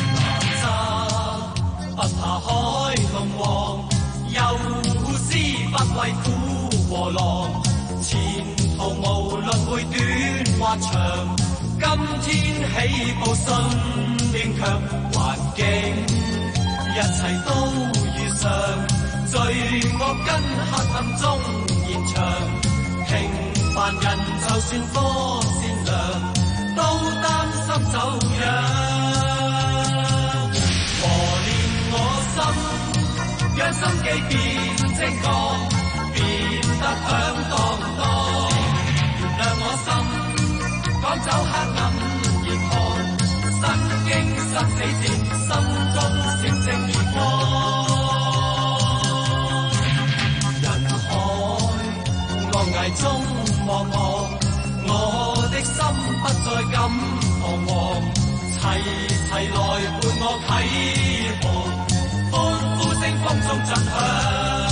不怕海龍王，有詩不畏虎和狼，前途無論會短或長，今天起步信念強，環境一切都如常，罪惡跟黑暗中延長，平凡人就算多善良，都擔心走樣。磨練我心，讓心機變精鋼，變得響中茫茫，我的心不再咁彷徨，齊齊來伴我啟航，歡呼聲風中震響。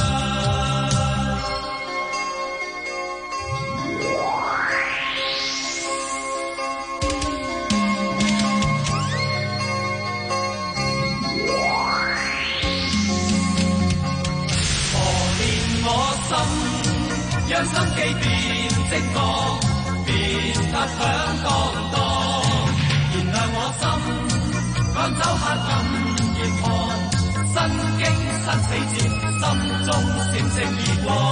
讓心機變正確，變得響當當，燃亮我心，趕走黑暗嚴寒，身經生死戰，心中閃閃熱光。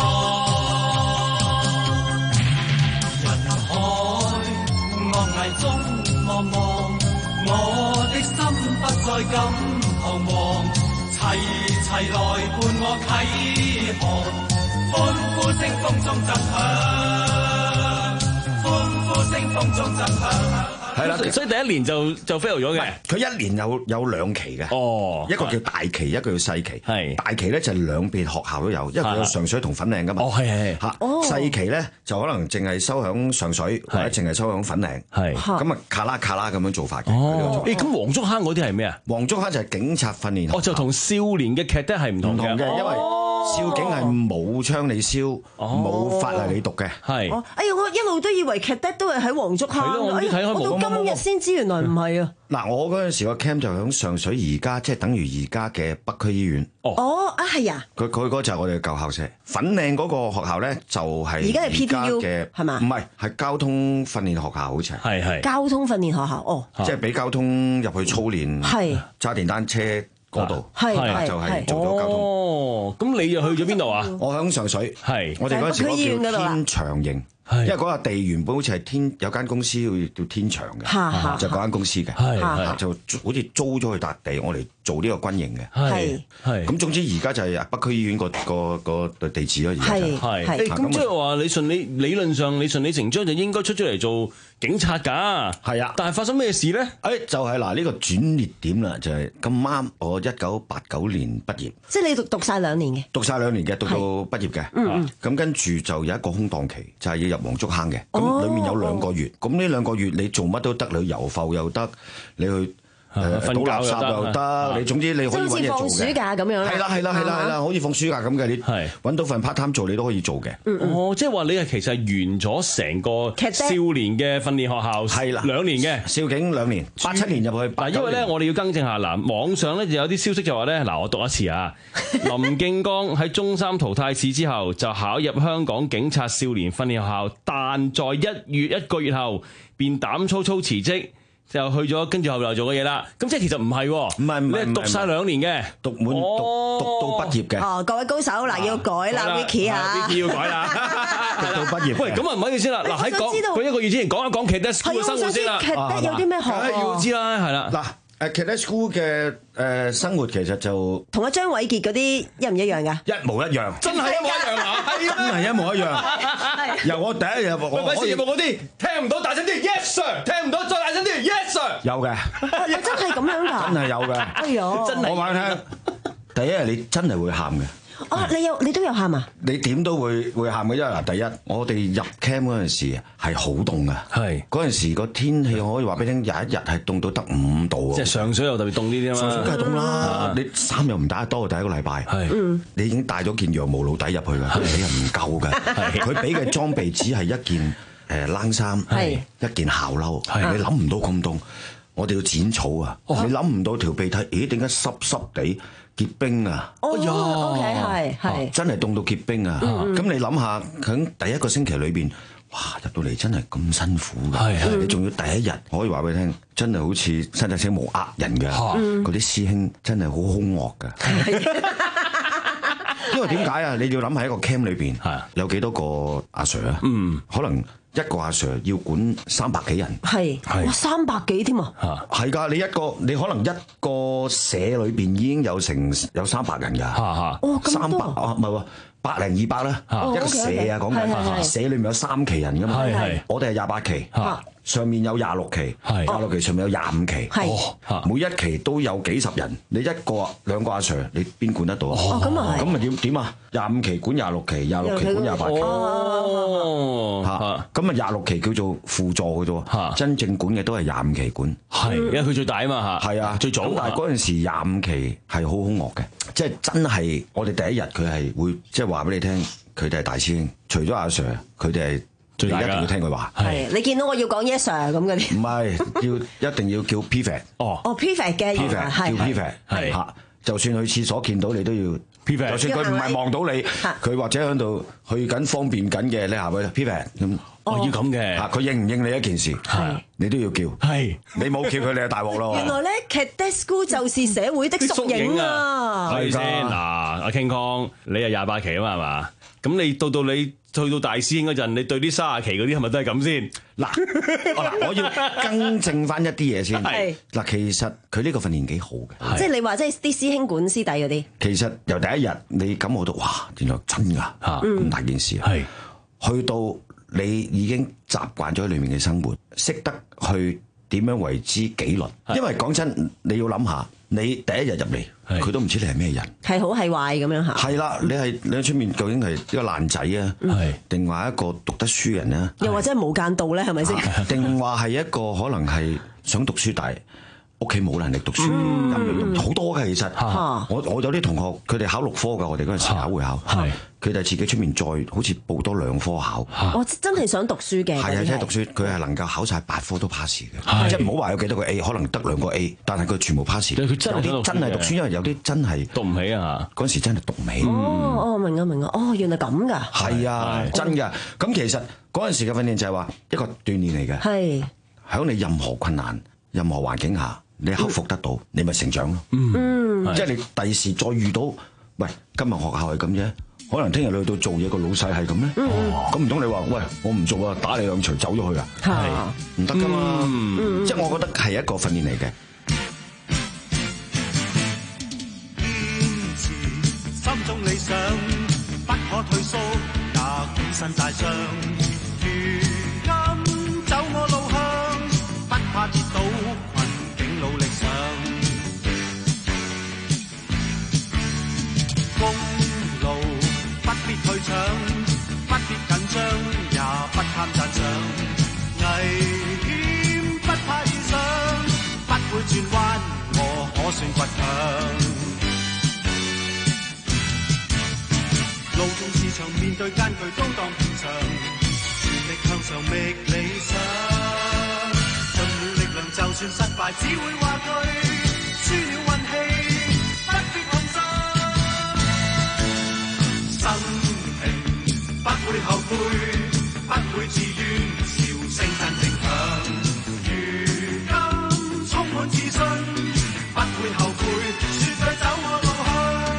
人海惡崖中茫茫，我的心不再咁彷徨，齊齊來伴我啟航。歡呼聲風中震響，歡呼聲風中震響。 係啦， 所以第一年就就 fail 咗嘅。 佢一年有有兩期嘅， 哦， 一個叫大期，一個叫細期。 係大期咧就兩邊學校都有，因為佢有上水同粉嶺噶嘛。 哦，係係嚇。細期咧就可能淨係收響上水，或者淨係收響粉嶺。係。咁啊，卡拉卡拉咁樣做法嘅。 哦。誒，咁黃竹坑嗰啲係咩啊？ 黃竹坑就係警察訓練學校。 哦，就同少年嘅劇都係唔同嘅， 因為少警係冇槍你燒，冇法例你讀嘅。 係。 哎呀，我一路都以為劇得都係喺黃竹坑。係咯，我到今日先知原來唔係啊。 嗱，我嗰陣時個 camp 就響上水，而家即係等於而家嘅北區醫院。 哦，啊係啊。 佢佢嗰就係我哋嘅舊校舍。粉嶺嗰個學校咧就係而家係 P T U 嘅係嘛？ 唔係，係交通訓練學校，好似係。 係係。 交通訓練學校，哦。 即係俾交通入去操練。係。揸電單車嗰度。 係係。 就係做咗交通。 哦，咁你又去咗邊度啊？ 我響上水。係。我哋嗰陣時嗰叫天長營。因為嗰個地原本好似係天有間公司叫天長嘅，就嗰間公司嘅，就好似租咗佢笪地，我哋做呢個軍營嘅。係係。咁總之而家就係北區醫院個個個地址咯。而家就係。係。 咁即係話你順理理論上你順理成章就應該出出嚟做警察㗎。係啊。但係發生咩事咧？ 誒就係嗱呢個轉捩點啦，就係咁啱我一九八九年畢業。 即係你讀讀曬兩年嘅。 讀晒兩年嘅，讀到畢業嘅。嗯。咁跟住就有一個空檔期，就係要入黃竹坑嘅，咁裡面有兩個月，咁呢兩個月你做乜都得，你遊浮又得，你去誒倒垃圾又得，你總之你可以揾嘢做嘅。即係放暑假咁樣。係啦係啦係啦係啦，好似放暑假咁嘅，你揾到份 part time 做，你都可以做嘅。 哦，即係話你係其實係完咗成個少年嘅訓練學校，係啦，兩年嘅少警兩年，八七年入去。 嗱，因為咧我哋要更正下，嗱，網上咧就有啲消息就話咧，嗱，我讀一次啊，林敬剛喺中三淘汰試之後就考入香港警察少年訓練學校，但在一月一個月後便膽粗粗辭職。就去咗，跟住後來做嘅嘢啦。咁即係其實唔係， 唔係唔係， 你係讀晒兩年嘅， 讀滿讀讀到畢業嘅。 哦，各位高手嗱，要改啦 ，Vicky 啊 ，Vicky 要改啦，讀到畢業。 喂，咁啊唔好意思啦，嗱喺講佢一個月之前講一講劇德 school 嘅生活先啦。 劇德有啲咩學啊？ 要知啦，係啦。嗱。誒劇德 school 嘅誒生活其實就同阿張偉傑嗰啲一唔一樣㗎？ 一模一樣， 真係一模一樣啊！係真係一模一樣。由我第一日我我事業部嗰啲聽唔到大聲啲 ，yes sir， 聽唔到再大聲啲 ，yes sir。 有嘅， 真係咁樣㗎？ 真係有嘅。 哎呀，真係我話你聽，第一日你真係會喊嘅。 哦，你有你都有喊啊？ 你點都會會喊嘅，因為嗱，第一我哋入 camp 嗰陣時係好凍嘅，係嗰陣時個天氣我可以話俾你聽，有一日係凍到得五度。 即係上水又特別凍啲啲嘛。 上水梗係凍啦，你衫又唔帶得多，第一個禮拜，係你已經帶咗件羊毛露底入去㗎，你係唔夠㗎。佢俾嘅裝備只係一件誒冷衫，係一件校褸，你諗唔到咁凍。我哋要剪草啊！你諗唔到條鼻涕，咦？點解濕濕地結冰啊？ 哦，OK，係係， 真係凍到結冰啊！咁你諗下，喺第一個星期裏邊，哇！入到嚟真係咁辛苦嘅，你仲要第一日，我可以話俾你聽，真係好似新紮青冇呃人嘅，嗰啲師兄真係好兇惡嘅。因為點解啊？你要諗喺一個 camp 裏邊，有幾多個阿 Sir 啊？嗯，可能。一個阿 Sir 要管三百幾人，係哇三百幾添啊！ 係㗎，你一個你可能一個社裏邊已經有成有三百人㗎， 哦三百啊唔係喎，百零二百啦，一個社啊講緊，社裏面有三期人㗎嘛，我哋係廿八期， 上面有廿六期，廿六期上面有廿五期， 係每一期都有幾十人，你一個兩個阿 Sir， 你邊管得到啊？ 哦，咁啊係， 咁咪點點啊？廿五期管廿六期，廿六期管廿八期， 哦， 嚇，咁啊廿六期叫做輔助嘅啫，真正管嘅都係廿五期管， 係，因為佢最大啊嘛嚇， 係啊，最早。但係嗰陣時廿五期係好兇惡嘅，即係真係我哋第一日佢係會即係話俾你聽，佢哋係大師兄，除咗阿 Sir，佢哋係。你一定要聽佢話， 係你見到我要講 yes sir 咁嗰啲， 唔係要一定要叫 P-Fat， 哦， 哦 P-Fat 嘅， 叫 P-Fat， 係嚇，就算去廁所見到你都要 P-Fat， 就算佢唔係望到你，佢或者喺度去緊方便緊嘅，你下去 P-Fat 咁， 哦要咁嘅， 嚇佢應唔應你一件事，你都要叫，係你冇叫佢你就大鑊咯。 原來咧 Cadet School 就是社會的縮影啊， 係先嗱，阿 King Kong 你係廿八期啊嘛係嘛？咁你到到你去到大師兄嗰陣，你對啲卅期嗰啲係咪都係咁先？ 嗱，嗱，我要更正翻一啲嘢先。 係嗱，其實佢呢個訓練幾好嘅， 即係你話即係啲師兄管師弟嗰啲。 其實由第一日你感覺到哇，原來真㗎嚇咁大件事，係去到你已經習慣咗喺裡面嘅生活，識得去點樣為之紀律。因為講真，你要諗下。你第一日入嚟，佢都唔知你係咩人， 係好係壞咁樣嚇。 係啦，你係你喺出面究竟係一個爛仔啊，係定話一個讀得書人啊？ 又或者係無間道咧，係咪先？ 定話係一個可能係想讀書但係屋企冇能力讀書，好多嘅其實。我我有啲同學佢哋考六科㗎，我哋嗰陣時考會考，佢哋自己出面再好似報多兩科考。 我真係想讀書嘅。 係啊，真係讀書，佢係能夠考晒八科都 pass 嘅，即係唔好話有幾多個 A， 可能得兩個 A， 但係佢全部 pass。有啲真係讀書，因為有啲真係讀唔起啊！ 嗰陣時真係讀唔起。 哦哦，明啊明啊，哦原來咁㗎。 係啊，真㗎。咁其實嗰陣時嘅訓練就係話一個鍛鍊嚟嘅。 係。 喺你任何困難、任何環境下，你克服得到，你咪成長咯。 嗯， 即係你第時再遇到，喂，今日學校係咁啫，可能聽日你去到做嘢個老細係咁咧。咁唔通你話，喂，我唔做啊，打你兩錘走咗去啊？係唔得噶嘛？即係我覺得係一個訓練嚟嘅。 堅持心中理想，不可退縮，也孤身帶傷。如今走我路向，不怕跌倒，困境努力上。公路不必退搶，不必緊張，也不貪讚賞。危險不怕遇上，不會轉彎，我可算倔強。路縱是長，面對艱巨都當平常，全力向上覓理想。盡了力量，就算失敗，只會話句輸了運氣，不必放心。生平不會後悔，不會自怨，笑聲真正響。如今充滿自信，不會後悔，絕對走我路向。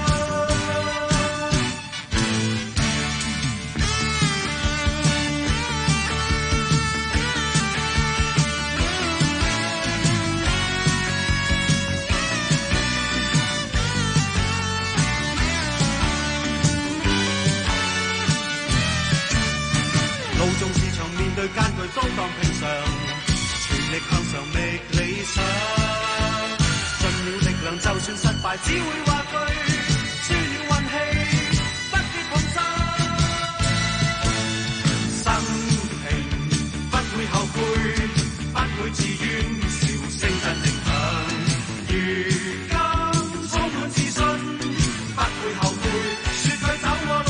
路縱是長，面對艱巨都當平常，全力向上覓理想。盡了力量，就算失敗，只會話句輸了運氣，不必放心。生平不會後悔，不會自怨，笑聲真正響。如今充滿自信，不會後悔，絕對走我路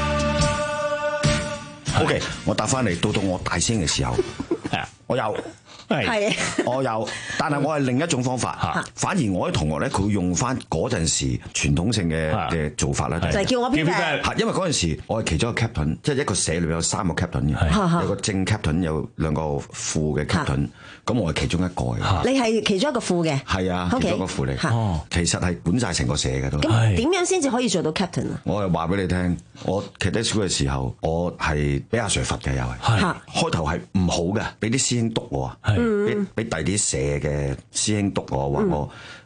向。 OK， 我答翻嚟，到到我大聲嘅時候，我有，係，我有，但係我係另一種方法，反而我啲同學咧，佢會用翻嗰陣時傳統性嘅嘅做法啦， 就係叫我 P-Fat， 因為嗰陣時我係其中一個 captain， 即係一個社裏邊有三個 captain 嘅，有個正 captain， 有兩個副嘅 captain， 咁我係其中一個嘅。 你係其中一個副嘅， 係啊，其中一個副嚟，其實係管晒成個社嘅都。 咁點樣先至可以做到 captain 啊？ 我係話俾你聽，我 cadet school 嘅時候，我係俾阿 Sir 罰嘅又係，開頭係唔好嘅，俾啲師兄督我啊，俾俾第啲社嘅師兄督我，話我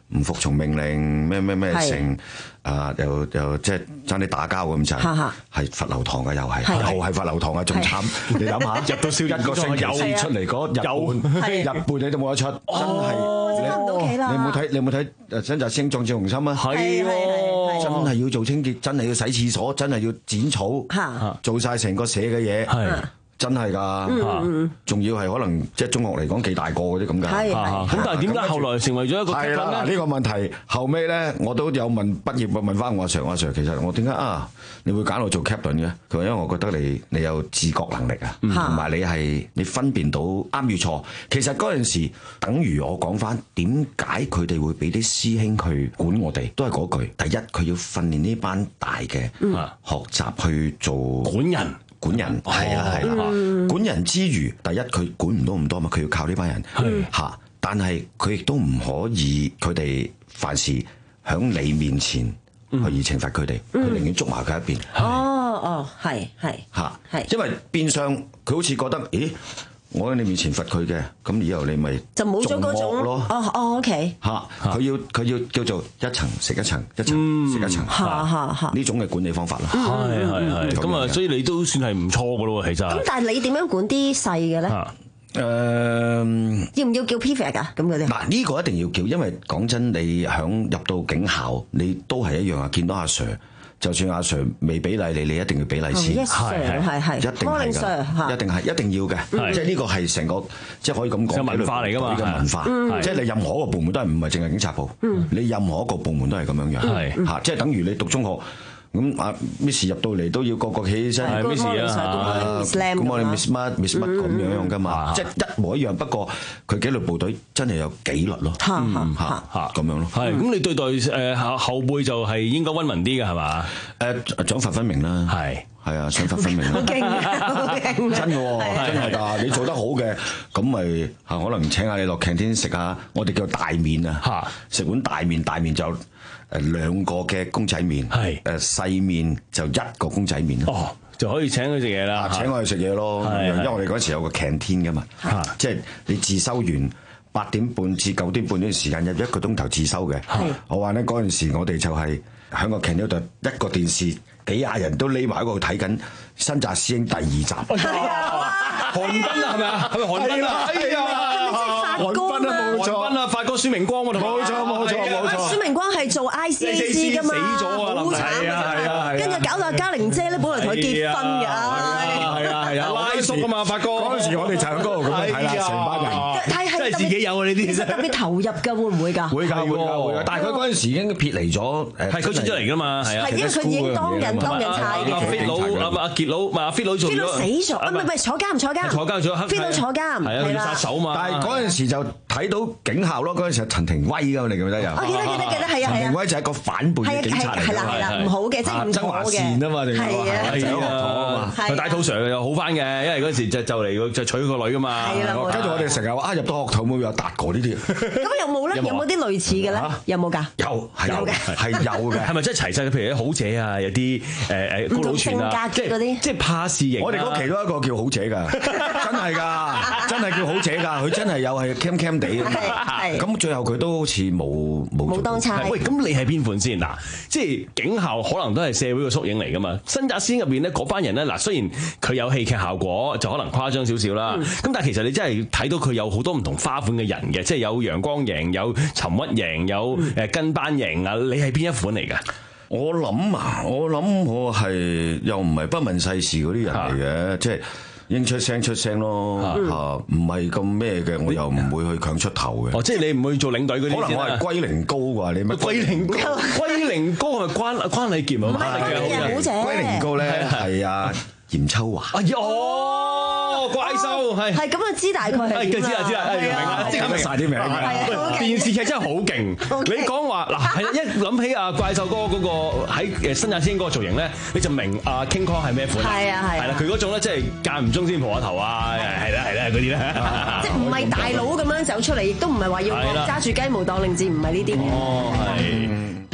唔服從命令，咩咩咩成啊，又又即係爭啲打交咁就係罰留堂嘅，又係又係罰留堂啊，仲慘！你諗下，入到少一個星期出嚟嗰日半，日半你都冇得出，真係翻唔到屋企啦！ 你有冇睇？你有冇睇《新紮師兄壯志雄心》啊？ 係喎， 真係要做清潔，真係要洗廁所，真係要剪草，做晒成個社嘅嘢。真係㗎，仲要係可能即係中學嚟講幾大個嗰啲咁㗎。 咁但係點解後來成為咗一個係啦？呢個問題後尾咧，我都有問畢業問翻我阿 Sir， 我阿 Sir 其實我點解啊？你會揀我做 captain 嘅？佢話因為我覺得你你有自覺能力啊，同埋你係你分辨到啱與錯。其實嗰陣時，等於我講翻點解佢哋會俾啲師兄去管我哋，都係嗰句。第一，佢要訓練呢班大嘅學習去做管人。 管人係啦係啦，管人之餘，第一佢管唔到咁多嘛，佢要靠呢班人嚇。但係佢亦都唔可以，佢哋凡事喺你面前去而懲罰佢哋，佢寧願捉埋佢一邊。 哦哦，係係嚇， 係， 因為變相佢好似覺得，咦？我喺你面前罰佢嘅，咁以後你咪就冇咗嗰種咯。 哦哦 ，OK。 嚇，佢要佢要叫做一層食一層，一層食一層。 嚇嚇嚇！ 呢種嘅管理方法咯。 係係係。咁啊，所以你都算係唔錯㗎咯喎，其實。 咁但係你點樣管啲細嘅咧？ 誒， 要唔要叫 prefect 㗎？咁嗰啲嗱，呢個一定要叫，因為講真，你響入到警校，你都係一樣啊，見到阿 Sir。就算阿 Sir 未俾禮你，你一定要俾禮先， 係係係， 一定係㗎，一定係一定要嘅，即係呢個係成個即係可以咁講文化嚟㗎嘛， 呢個文化，即係你任何一個部門都係唔係淨係警察部，你任何一個部門都係咁樣樣，嚇，即係等於你讀中學。咁啊 Miss 入到嚟都要個個企起身 ，Miss 啊， 咁我哋 Miss 乜 Miss 乜咁樣樣噶嘛，即係一模一樣。不過佢紀律部隊真係有紀律咯，嚇嚇咁樣咯。 係咁，你對待誒後後輩就係應該溫文啲嘅係嘛？ 誒獎罰分明啦，係係啊，賞罰分明啦， 好勁好勁， 真嘅喎，真係㗎。你做得好嘅，咁咪嚇可能請下你落 canteen 食下，我哋叫大麵啊，食碗大麵，大麵就誒兩個嘅公仔麵，係誒細麵就一個公仔麵咯。哦， 就可以請佢食嘢啦， 請我去食嘢咯。因為我哋嗰陣時有個 canteen 噶嘛，即係你自修完八點半至九點半呢段時間有一個鐘頭自修嘅。我話咧嗰陣時我哋就係喺個 canteen 度一個電視幾廿人都匿埋喺度睇緊《新紮師兄》第二集。 韓冰啊，係咪啊？係咪韓冰啊？哎呀， 韓冰啊，冇錯， 韓冰啊，發哥孫明光喎，同冇錯冇錯冇錯。 孫明光係做 I C A C 噶嘛， 死咗啊， 好慘啊！跟住搞到阿嘉玲姐咧，本來同佢結婚㗎。 係啊係啊， 拉叔啊嘛，發哥。 嗰陣時我哋就喺嗰度咁樣睇啦，成班人。 真係自己有啊呢啲， 其實特別投入㗎，會唔會㗎？ 會㗎會㗎會㗎，但係佢嗰陣時已經撇離咗誒， 係佢出咗嚟㗎嘛，係啊， 係因為佢已經當緊當緊差嘅。 阿 Fit 佬阿阿傑佬唔係阿 Fit 佬做咗。 Fit 佬死咗，唔係唔係坐監坐監。 坐監咗 ，Fit 佬坐監。 係啊，要殺手嘛。但係嗰陣時就睇到警校咯，嗰陣時係陳庭威㗎嘛，你記唔記得有？ 我記得記得記得係啊係啊。 陳庭威就係一個反叛嘅警察嚟㗎嘛。 係啦係啦，唔好嘅，即係唔曾華好嘅。 善啊嘛，定係係啊， 就學堂啊嘛。 佢大肚 Sir 又好翻嘅，因為嗰陣時就就嚟就娶個女㗎嘛。 係啦， 跟住我哋成日話啊，入到學堂會唔會有達哥呢啲？ 咁有冇咧？有冇啲類似嘅咧？有冇㗎？ 有係有嘅，係有嘅。 係咪真係齊晒？譬如啲好姐啊，有啲誒誒高佬全啊， 即係嗰啲， 即係怕事型。 我哋嗰期都一個叫好姐㗎，真係㗎，真係叫好姐㗎。佢真係有係 cam cam 地㗎嘛。咁最後佢都好似冇冇冇當差。 喂，咁你係邊款先嗱？即係警校可能都係社會嘅縮影嚟㗎嘛。新紮師兄入邊咧嗰班人咧嗱，雖然佢有戲劇效果，就可能誇張少少啦。咁但係其實你真係睇到佢有好多唔同花款嘅人嘅，即係有陽光型，有沉鬱型，有誒跟班型啊！你係邊一款嚟㗎？ 我諗啊，我諗我係又唔係不問世事嗰啲人嚟嘅，即係應出聲出聲咯嚇，唔係咁咩嘅，我又唔會去強出頭嘅。 哦，即係你唔會做領隊嗰啲。 可能我係龜苓膏啩？你乜？ 龜苓膏，龜苓膏係咪關關禮傑啊？ 唔係，好正。 龜苓膏咧係啊嚴秋華。 哦，怪獸係係咁啊，知大概係知啊知啊，明啊，即刻明晒啲名。電視劇真係好勁。你講話嗱係一諗起啊怪獸哥嗰個喺誒新紮師兄嗰個造型咧，你就明啊 King Kong 係咩款。 係啊係。 係啦，佢嗰種咧即係間唔中先蒲下頭啊，係啦係啦嗰啲咧。 即係唔係大佬咁樣走出嚟，亦都唔係話要揸住雞毛當令箭，唔係呢啲。 哦係。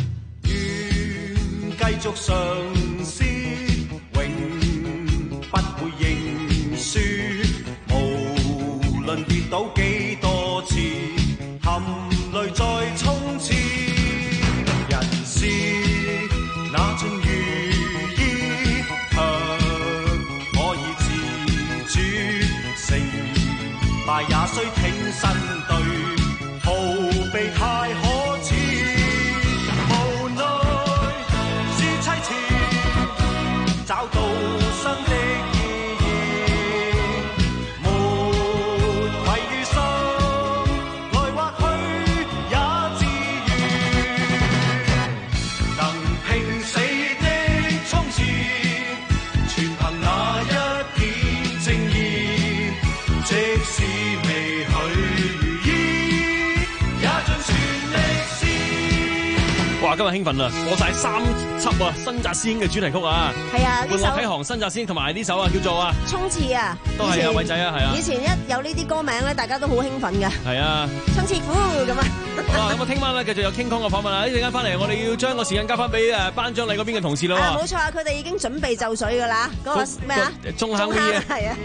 願繼續嘗試，永不會認輸。無論跌倒幾多次，含淚再衝刺。 敗也須挺身對，逃避太可恥，無奈是凄切，找到生的意義，沒愧於心，來或去也自如，能拼死的衝刺，全憑那一片正義，即使未許如意，也盡全力試。 哇！今日興奮啊，播晒三輯啊，新紮師兄嘅主題曲啊， 係啊，呢首伴我啟航新紮師兄同埋呢首啊叫做啊衝刺啊， 都係啊， 以前偉仔啊，係啊以，前一有呢啲歌名咧，大家都好興奮嘅， 係啊。 衝刺苦咁啊！ 好啦，咁啊，聽晚咧繼續有傾空嘅訪問啦。一陣間翻嚟，我哋要將個時間交翻俾誒頒獎禮嗰邊嘅同事咯啊，冇喎。 錯啊，佢哋已經準備就緒噶啦，嗰個咩啊？ 中坑 V 啊， 係啊。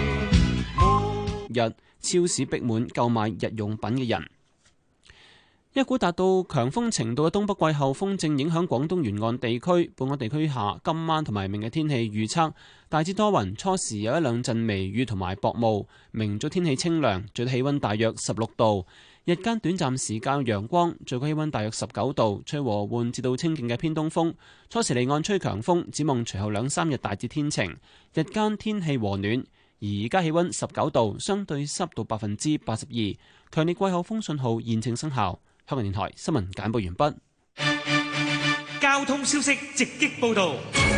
日超市逼滿購買日用品嘅人。一股達到強風程度嘅東北季候風正影響廣東沿岸地區。本港地區下今晚同埋明日天氣預測大致多雲，初時有一兩陣微雨同埋薄霧。明早天氣清涼，最低氣溫大約十六度。日間短暫時間有陽光，最高氣溫大約十九度，吹和緩至到清勁嘅偏東風。初時離岸吹強風，展望隨後兩三日大致天晴，日間天氣和暖。而家氣溫十九度，相對濕度百分之八十二，強烈季候風信號現正生效。香港電台新聞簡報完畢。 交通消息直擊報道。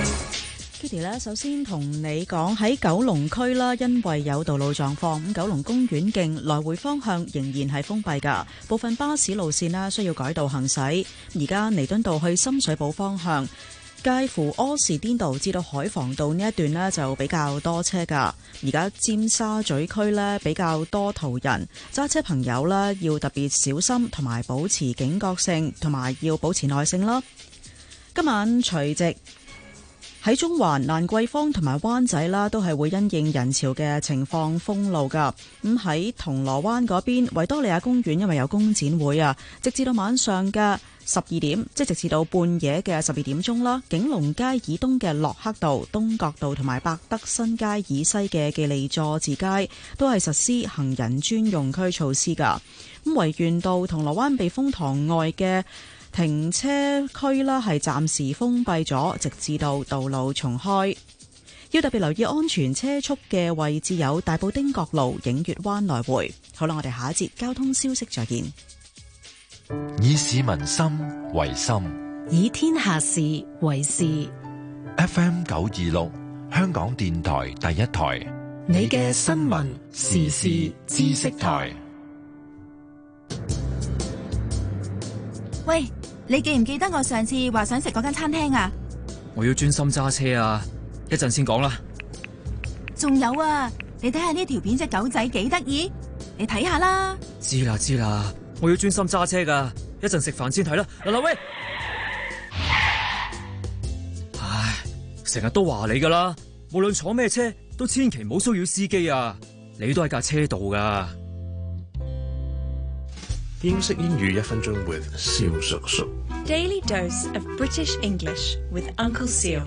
Kitty 咧，首先同你講喺九龍區啦，因為有道路狀況，咁九龍公園徑來回方向仍然係封閉㗎，部分巴士路線啦需要改道行駛。而家彌敦道去深水埗方向，介乎柯士甸道至到海防道呢一段呢就比較多車㗎。而家尖沙咀區呢比較多途人，揸車朋友呢要特別小心，同埋保持警覺性，同埋要保持耐性啦。今晚除夕喺中環、蘭桂坊同埋灣仔啦，都係會因應人潮嘅情況封路㗎。咁喺銅鑼灣嗰邊，維多利亞公園因為有工展會啊，直至到晚上嘅十二點，即係直至到半夜嘅十二點鐘啦。景隆街以東嘅洛克道、東角道同埋百德新街以西嘅記利佐治街都係實施行人專用區措施㗎。咁維園道、銅鑼灣避風塘外嘅停車區啦，係暫時封閉咗，直至到道路重開。要特別留意安全車速嘅位置有大埔汀角路、映月灣來回。好啦，我哋下一節交通消息再見。 以市民心為心， 以天下事為事。 F M 九二六，香港電台第一台， 你嘅新聞時事知識台。 喂，你記唔記得我上次話想食嗰間餐廳啊？ 我要專心揸車啊，一陣先講啦。 仲有啊，你睇下呢條片隻狗仔幾得意，你睇下啦。 知啦知啦，我要專心揸車噶，一陣食飯先睇啦。嗱嗱喂，唉，成日都話你噶啦，無論坐咩車都千祈唔好騷擾司機啊！你都喺架車度噶。 英式英語一分鐘 with 蕭叔叔。 Daily dose of British English with Uncle Seal.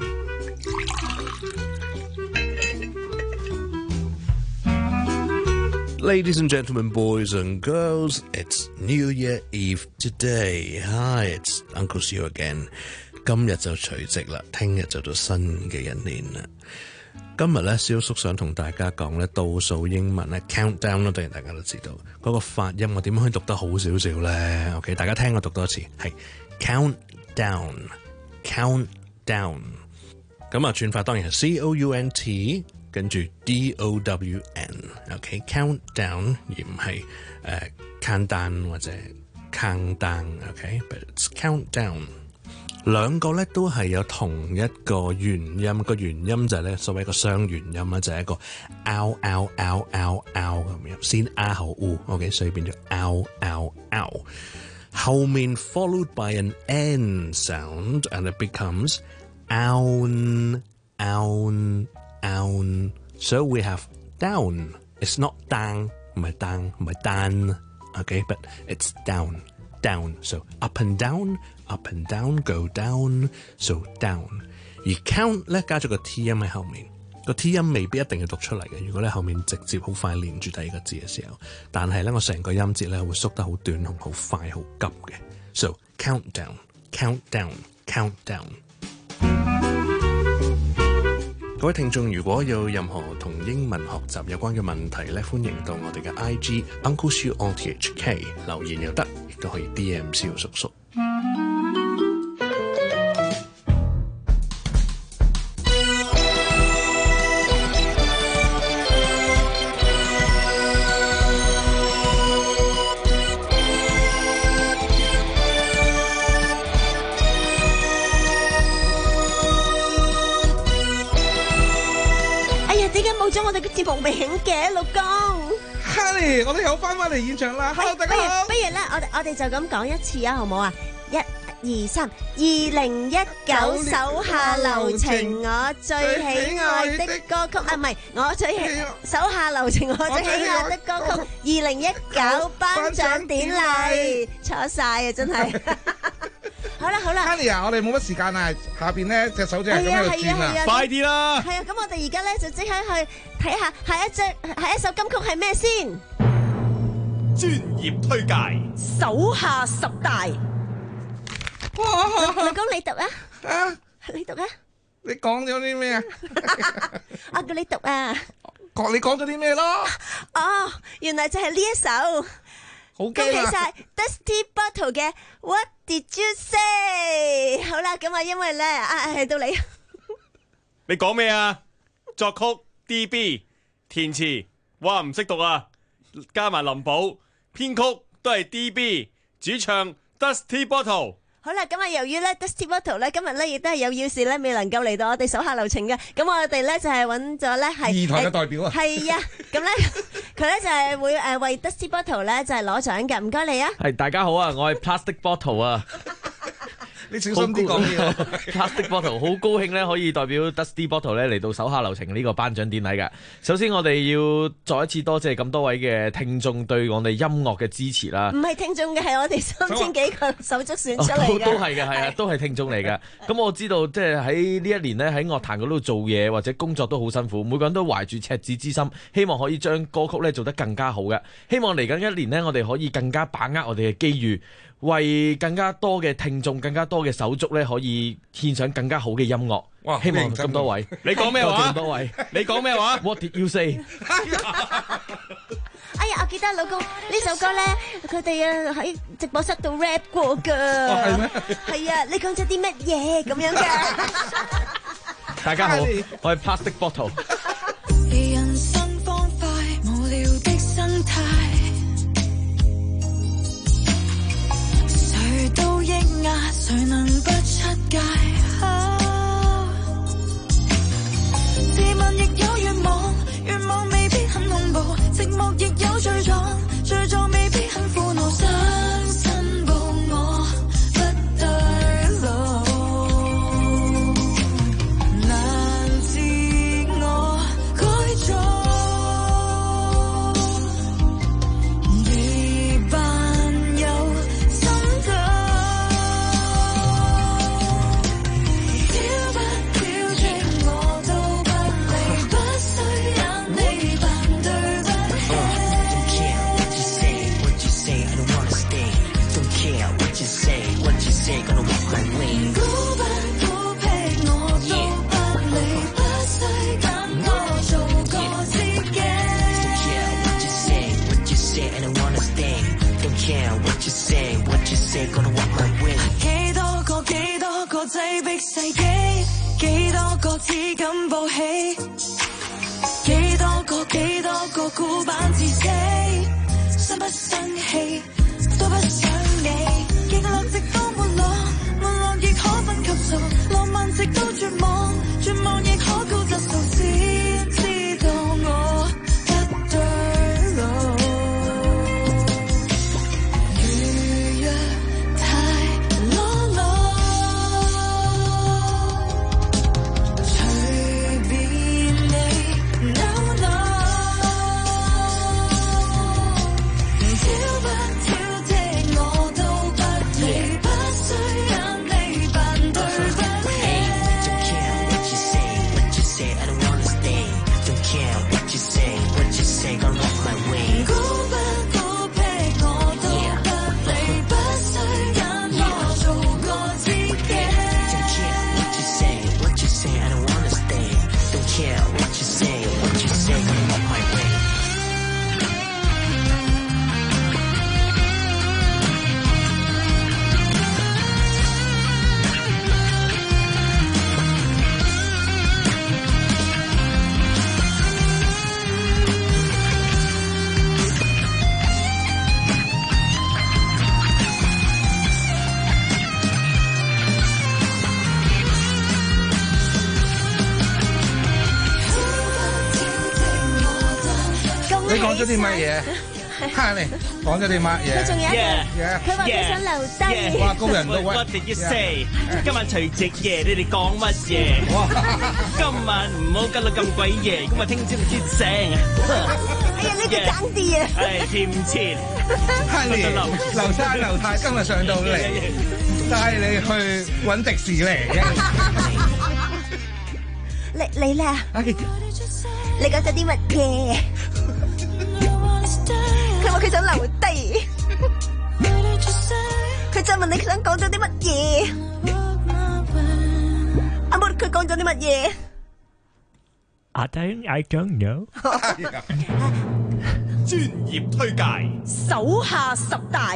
Ladies and gentlemen, boys and girls, it's New Year Eve today. Hi, it's Uncle Seal again. 今日就除夕啦，聽日就到新嘅一年啦。今日咧，蕭叔想同大家講咧倒數英文咧 countdown 咯，當然大家都知道嗰個發音我點樣可以讀得好少少咧 ？OK， 大家聽我讀多次，係 count down，count down。咁啊，轉法當然係 C O U N T 跟住 D O W N。OK，count down 而唔係誒 count down 或者 count down。OK，but it's count down。兩個咧都係有同一個元音，個元音就係咧所謂一個雙元音啦，就係、是、一個 out out out out out 咁樣，先 R 後 U，OK， 所以變咗 out out out， 後面 followed by an N sound and it becomes own own own， so we have down， it's not down， 唔係 down， 唔係 down，OK，but it's down down， so up and down。Up and down, go down, so down。而 count 咧加咗個 T 音喺後面個 T 音未必一定要讀出嚟嘅。如果你後面直接好快連住第二個字嘅時候，但係咧我成個音節咧會縮得好短同好快好急嘅。So count down, count down, count down。各位聽眾，如果有任何同英文學習有關嘅問題咧，歡迎到我哋嘅 I G Uncle Siu O T H K 留言又得，亦都可以 D M 蕭叔叔。 冇咗我哋嘅節目名嘅，老公。 Honey，我哋又翻返嚟現場啦。Hello，大家好。 不如咧，我哋我哋就咁講一次啊，好唔好啊？一、二、三，二零一九手下留情，我最喜愛的歌曲啊，唔係我最喜手下留情，我最喜愛的歌曲。二零一九頒獎典禮，錯晒啊，真係。好啦好啦 ，Honey 啊，我哋冇乜時間啊，下邊咧隻手指係咁喺度轉啊， 快啲啦！ 係啊，咁我哋而家咧就即刻去睇下下一隻下一首金曲係咩先？ 專業推介， 手下十大。老公你讀啊？ 啊， 你讀啊？ 你講咗啲咩啊？ 我叫你讀啊！ 講你講咗啲咩咯？ 哦，原來就係呢一首。 好恭喜晒 Dusty Bottle 嘅 What Did You Say？ 好啦，咁啊，因為咧啊，係到你。 你講咩啊？作曲 D B， 填詞哇唔識讀啊，加埋林寶，編曲都係 D B， 主唱 Dusty Bottle。 好啦，咁啊，由於咧 Dusty Bottle 咧今日咧亦都係有要事咧，未能夠嚟到我哋手下留情嘅，咁我哋咧就係揾咗咧係二台嘅代表啊， 係啊，咁咧佢咧就係會誒為 Dusty Bottle 咧就係攞獎嘅，唔該你啊。 係大家好啊，我係 Plastic Bottle 啊。 你小心啲講嘢。 Plastic Bottle 好高興咧，可以代表 Dusty Bottle 咧嚟到手下留情呢個頒獎典禮嘅。首先我哋要再一次多謝咁多位嘅聽眾對我哋音樂嘅支持啦。 唔係聽眾嘅，係我哋三千幾個手足選出嚟嘅。 都係嘅，係啊，都係聽眾嚟嘅。咁我知道即係喺呢一年咧喺樂壇嗰度做嘢或者工作都好辛苦，每個人都懷住赤子之心，希望可以將歌曲咧做得更加好嘅。希望嚟緊一年呢，我哋可以更加把握我哋嘅機遇，為更加多嘅聽眾、更加多嘅手足咧，可以獻上更加好嘅音樂。 哇！ 希望咁多位， 你講咩話？ 咁多位， 你講咩話 ？What did you say？ 哎呀，我記得老公呢首歌咧，佢哋啊喺直播室度 rap 過噶。 哦，係咩？ 係啊，你講咗啲乜嘢咁樣嘅？ 大家好，我係 Plastic Bottle。 人生方塊無聊的生態，誰都抑壓，誰能不出界？自問亦有願望，願望未必很恐怖，寂寞亦有罪狀，罪狀未必很苦惱。想申報我不對路，難自我改造。幾多個幾多個擠迫世紀，幾多個只敢抱起，幾多個幾多個孤板自死，生不生氣都不想你，極樂直到沒落，沒落亦可分級數，浪漫直到絕望，絕望亦可高質素，先知道我不對路。Till 咗啲乜嘢？哈你講咗啲乜嘢？ 佢仲有一個，佢話佢想留低。 哇，高人都喂 What did you say？今晚除夕夜，你哋講乜嘢？今晚唔好跟到咁鬼夜，咁啊聽朝先醒。 哎呀，呢個爭啲啊！ 係欠錢。 Honey，劉生劉太今日上到嚟，帶你去揾迪士尼。 你你咧？你講咗啲乜嘢？佢話佢想留低，佢再問你想講咗啲乜嘢？阿冇佢講咗啲乜嘢 ？I don't, I don't know 。 專業推介， 手下十大。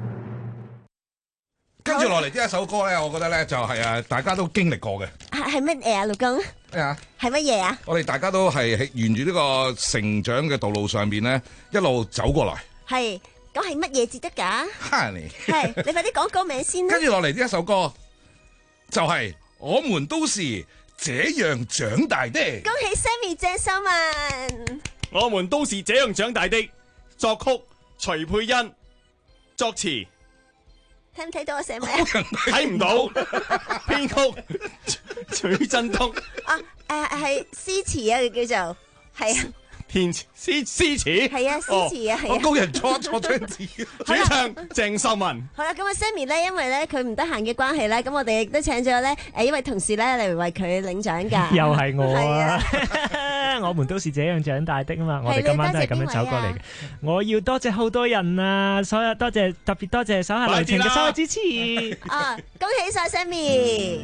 跟住落嚟呢一首歌咧，我覺得咧就係啊，大家都經歷過嘅。 係係乜嘢啊，陸公？ 咩啊？ 係乜嘢啊？ 我哋大家都係沿住呢個成長嘅道路上邊咧，一路走過來。 係，咁係乜嘢至得㗎？ 哈你係，你快啲講歌名先啦。 跟住落嚟呢一首歌就係、是、我們都是這樣長大的。 恭喜 Sammy 鄭秀文。 我們都是這樣長大的。作曲徐佩欣，作詞。 睇唔睇到我寫咩？ 睇唔到。編曲徐振東。 啊誒係詩詞啊，佢叫做係啊。 填詞詩詩詞。係啊，詩詞啊，係啊。 我高人錯錯張字。 主唱鄭秀文。 好啦，咁啊 Sammy 咧，因為咧佢唔得閒嘅關係咧，咁我哋亦都請咗咧誒一位同事咧嚟為佢領獎㗎。 又係我啊！我們都是這樣長大的啊嘛，我哋今晚都係咁樣走過嚟嘅。我要多謝好多人啊，所有多謝特別多謝手下留情嘅所有支持。 啊，恭喜晒 Sammy！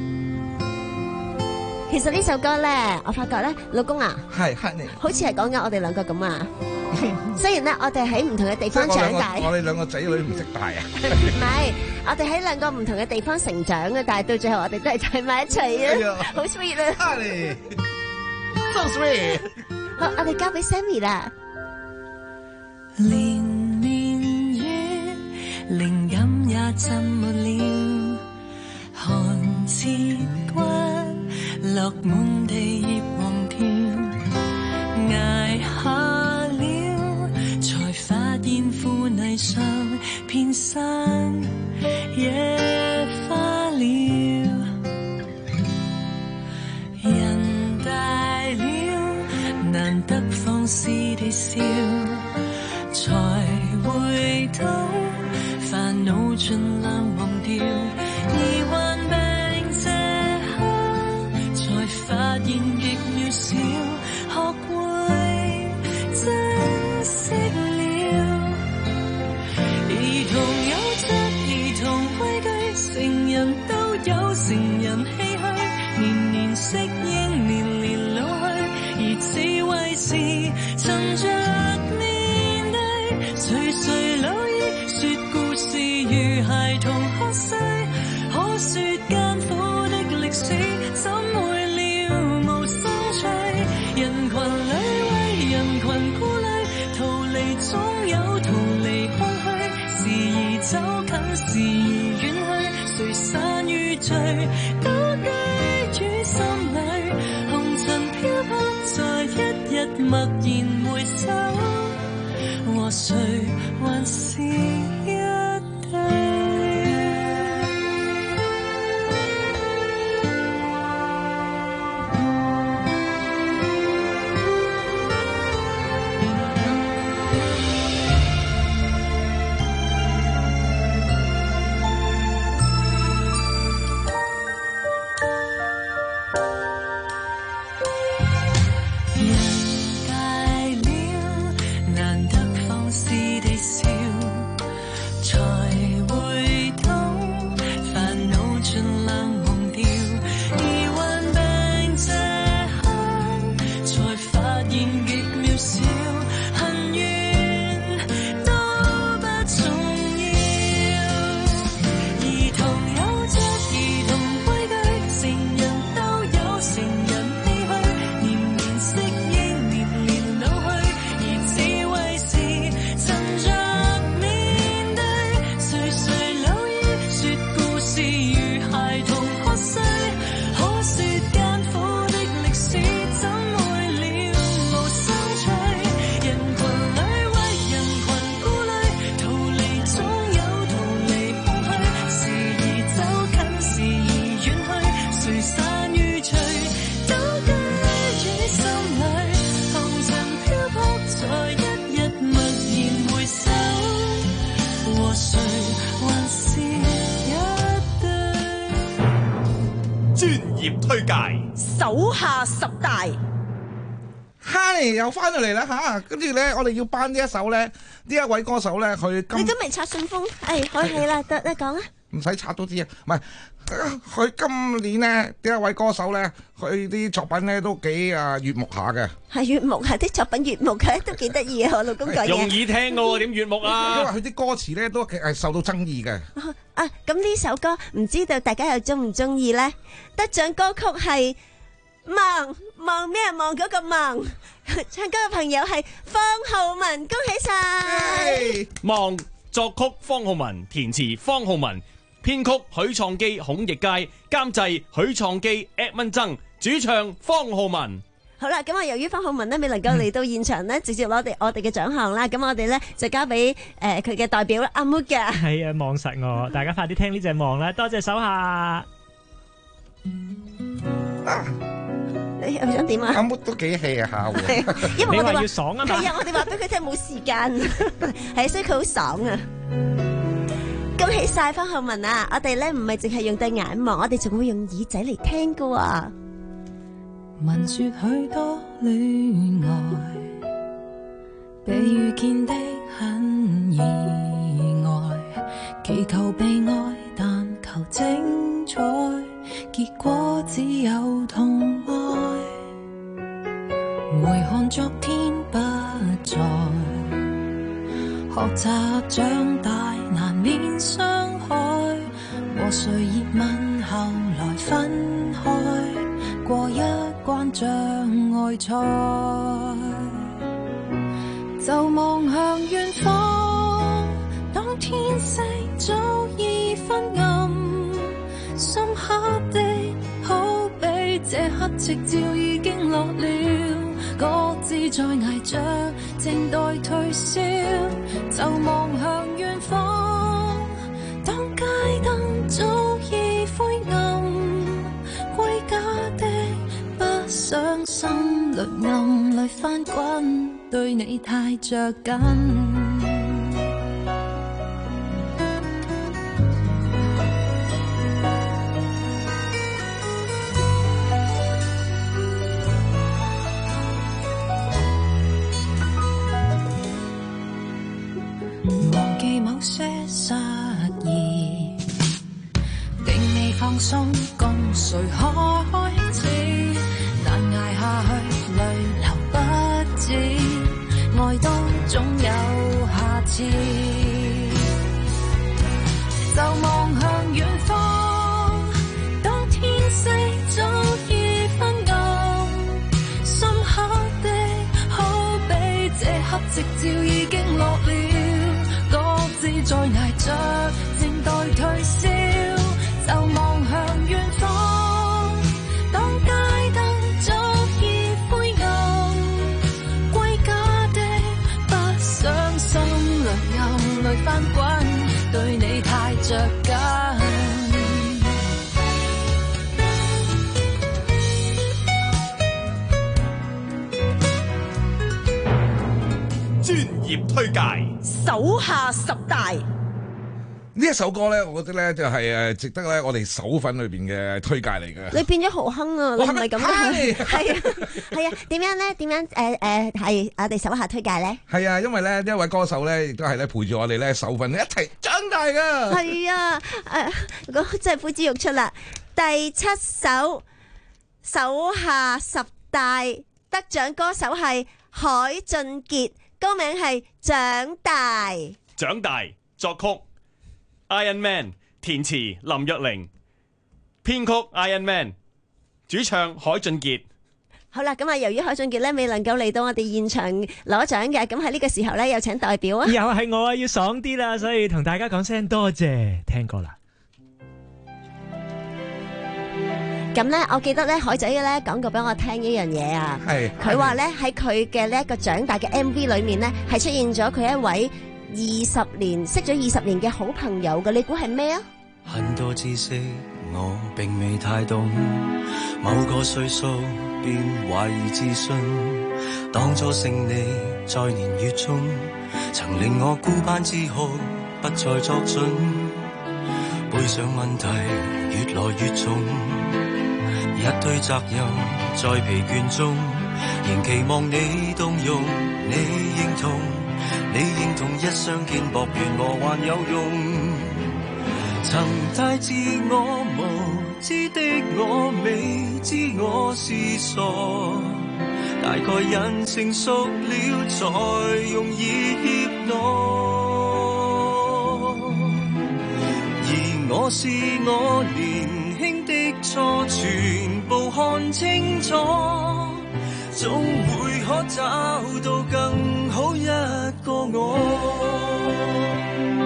其實呢首歌咧，我發覺咧，老公啊， 係係你， 好似係講緊我哋兩個咁啊。雖然咧，我哋喺唔同嘅地方長大， 我哋兩個仔女唔識大啊。 唔係，我哋喺兩個唔同嘅地方成長嘅，但係到最後我哋都係喺埋一齊啊，好 sweet 啊！ So sweet！ 好，我哋交俾 Sammy 啦。 連綿雨，靈感也浸沒了，寒刺骨，落滿地葉黃條，捱下了，才發現腐泥上遍生野花了，人大難得放肆地笑，才回頭煩惱盡量忘掉，而患病這刻才發現極渺小，學會珍惜了。兒童有着兒童規矩，成人都有成人唏噓，年年適應，年年老去。而智慧是趁着面對，垂垂老矣，說故事如孩童學識，可說艱苦的歷史，怎會了無生趣？人群裏為人群顧慮，逃離總有逃離空虛，時而走近，時而遠去，誰散於聚，都記於心裏，紅塵飄泊。在一日默然回首，和誰還是一對。 業推介， 手下十大。 Honey 又翻到嚟啦嚇，跟住咧我哋要頒呢一首咧，呢一位歌手咧佢今你都未拆信封，誒可以啦，得你講啊。 唔使拆都知啊，唔係佢今年咧呢一位歌手咧，佢啲作品咧都幾啊悅目下嘅。 係悅目，係啲作品悅目嘅，都幾得意啊！我老公講嘢容易聽嘅喎，點悅目啊？ 因為佢啲歌詞咧都係受到爭議嘅。 啊，咁呢首歌唔知道大家又中唔中意咧？得獎歌曲係望望咩？望嗰個望，唱歌嘅朋友係方浩文，恭喜晒！ 望作曲方浩文，填詞方浩文。編曲許創基、孔奕佳，監製許創基、Edmond 曾，主唱方浩文。 好啦，咁啊，由於方浩文呢未能夠嚟到現場呢，直接攞哋我哋嘅獎項啦，咁我哋呢就交俾誒佢嘅代表啦，阿 Mood 嘅。 係啊，望實我，大家快啲聽呢隻望啦，多謝手下。 你又想點啊？ 阿 Mood 都幾 hea 下喎， 因為我哋話要爽啊嘛。 係啊，我哋話俾佢聽冇時間，係所以佢好爽啊！恭喜晒方浩文啊！我哋咧唔係淨係用對眼望，我哋仲會用耳仔嚟聽噶喎。 聞說許多戀愛，被遇見的很意外，祈求被愛，但求精彩，結果只有痛哀。回看昨天不在，學習長大難免傷害，和誰熱吻後來分開，過一關障礙賽，就望向遠方，當天色早已昏暗，深刻的好比這刻夕照已經落了，各自在捱着，靜待退燒，就望向遠方，當街燈早已灰暗，歸家的不想心裏暗裏翻滾，對你太着緊。忘記某些失意，並未放鬆，共誰開始？難捱下去，淚流不止，愛都總有下次。就望向遠方，當天色早已昏暗，深刻的好比這刻夕照已經落了，在捱着，靜待退燒，就望向遠方，當街燈早已灰暗，歸家的不想心裏暗裏翻滾，對你太着緊。 專業推介， 手下十大。 呢一首歌咧，我覺得咧就係誒值得咧我哋手粉裏邊嘅推介嚟嘅。 你變咗豪亨啊！你唔係咁嘅，係啊係啊，點樣咧？點樣誒誒係我哋手下推介咧？ 係啊，因為咧呢一位歌手咧，亦都係咧陪住我哋咧手粉一齊長大噶。 係啊，誒，我真係呼之欲出啦！第七首手下十大得獎歌手係海俊傑，歌名係長大。 長大作曲 Iron Man， 填詞林若寧，編曲 Iron Man， 主唱海俊傑。 好啦，咁啊，由於海俊傑咧未能夠嚟到我哋現場攞獎嘅，咁喺呢個時候咧，有請代表啊！ 又係我啊，要爽啲啦，所以同大家講聲多謝，聽過啦。 咁咧，我記得咧，海仔嘅咧講過俾我聽一樣嘢啊， 係佢話咧喺佢嘅呢一個長大嘅 M V 裏面咧，係出現咗佢一位二十年識咗二十年嘅好朋友嘅，你估係咩啊？ 很多知識我並未太懂，某個歲數便懷疑自信，當初勝利在年月中，曾令我孤單自豪，不再作準，背上問題越來越重。 一堆責任在疲倦中，仍期望你動容，你認同，你認同一相見薄緣我還有用。曾太自我無知的我，未知我是傻，大概人成熟了才容易怯懦。而我是我年輕的錯，全部看清楚，總會可找到更好一個我。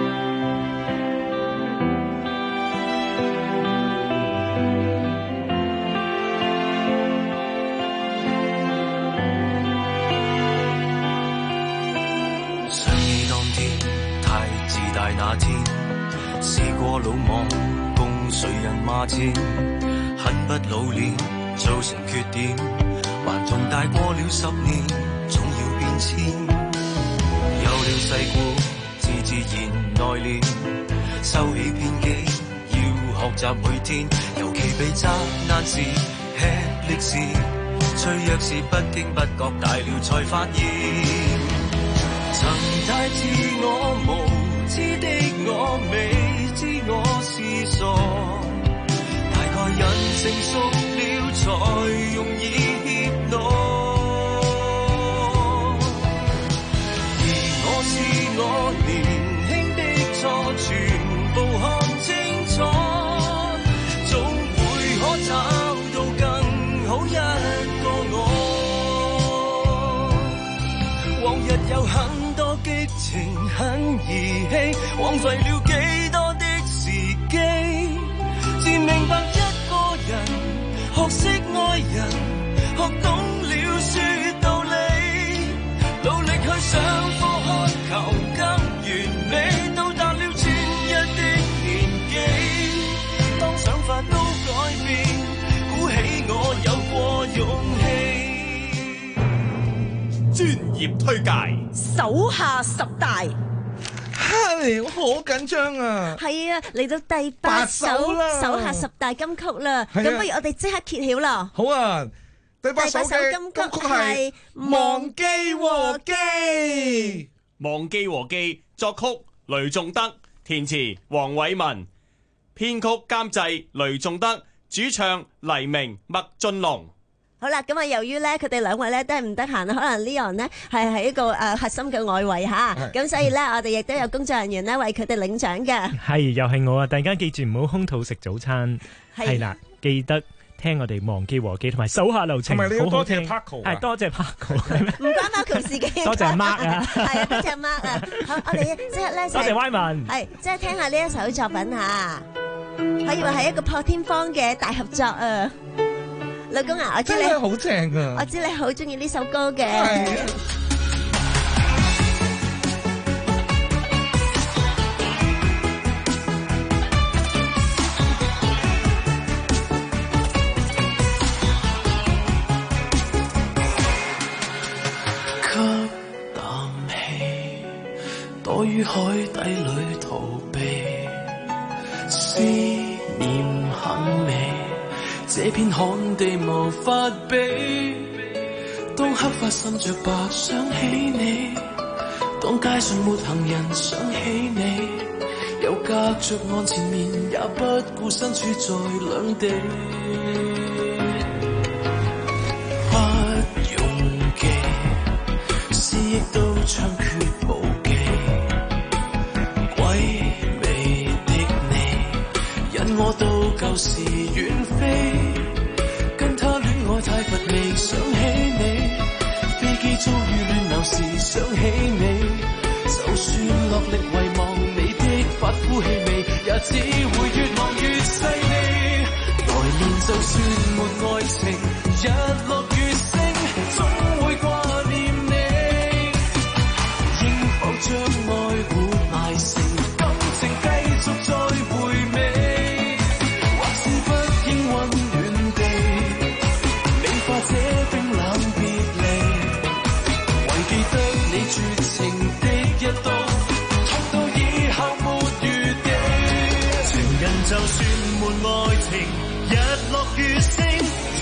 大那天試過魯莽共誰人罵戰，恨不老練造成缺點，頑童大過了十年總要變遷。有了世故自自然內斂，收起偏激要學習每天，尤其被責難時吃力時，脆弱時不經不覺大了才發現，曾太自我無知的我，未知我是傻，大概人成熟了才容易怯懦。而我是我年輕的錯，全部看清楚，總會可找到更好一個我。往日有很多激情很兒戲，枉費了幾多的時機，漸明白一個人學識愛人，學懂了說道理，努力去上課渴求更完美，到達了專一的年紀，當想法都改變，鼓起我有過勇氣。 專業推介手下十大。 係，我好緊張啊！ 係啊，嚟到第八首手下十大金曲啦，咁不如我哋即刻揭曉啦。 好啊，第八首嘅金曲係《忘記和記》。 忘記和記作曲雷頌德，填詞黃偉文，編曲監製雷頌德，主唱黎明、麥浚龍。 好啦，咁啊，由於咧佢哋兩位咧都係唔得閒，可能 Leon 呢係喺一個誒核心嘅外圍吓，咁所以咧我哋亦都有工作人員咧為佢哋領獎嘅。係，又係我啊！大家記住唔好空肚食早餐，係啦，記得聽我哋忘記和記同埋手下留情，好好聽。係多謝 Paco， 唔關 Paco 事嘅。多謝 Mark 啊，係啊，多謝 Mark 啊。好，我哋即刻咧，多謝 Wyman，係即係聽下呢一首作品吓，可以話係一個破天荒嘅大合作啊！老公啊，我知你真係好正啊！我知你好中意呢首歌嘅。 吸啖氣，躲於海底裏逃避，思念很美。這片旱地無法比，當黑髮滲着白想起你，當街上沒行人想起你，又隔着岸前面也不顧身處在兩地，不用記，思憶都猖獗無忌，鬼魅的你引我到舊時遠飛，太乏味，想起你，飛機遭遇亂流時想起你，就算落力遺忘你的髮膚氣味，也只會越望越細膩。來年就算沒愛情，日落月升，總會掛念你。應否將愛活埋成感情，繼續再回味，或是不應溫暖地這冰冷別離，為記得你絕情的一刀，痛到以後沒餘地。情人就算沒愛情，日落月升，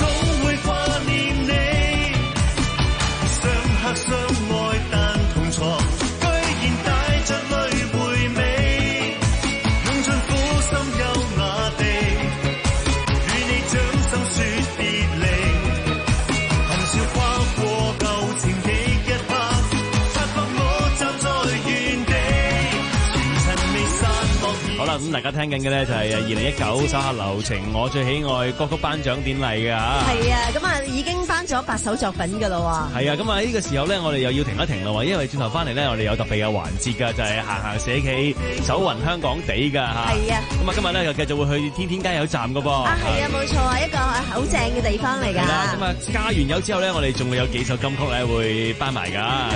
啦。咁大家聽緊嘅咧就係二零一九手下留情我最喜愛歌曲頒獎典禮嘅嚇。 係啊，咁啊已經頒咗八首作品㗎啦喎。 係啊，咁啊呢個時候咧，我哋又要停一停啦喎，因為轉頭翻嚟咧，我哋有特別嘅環節㗎，就係行行社企走勻香港地㗎嚇。 係啊。 咁啊今日咧又繼續會去天天加油站㗎噃。 啊係啊，冇錯啊，一個好正嘅地方嚟㗎。 係啦，咁啊加完油之後咧，我哋仲會有幾首金曲咧會頒埋㗎。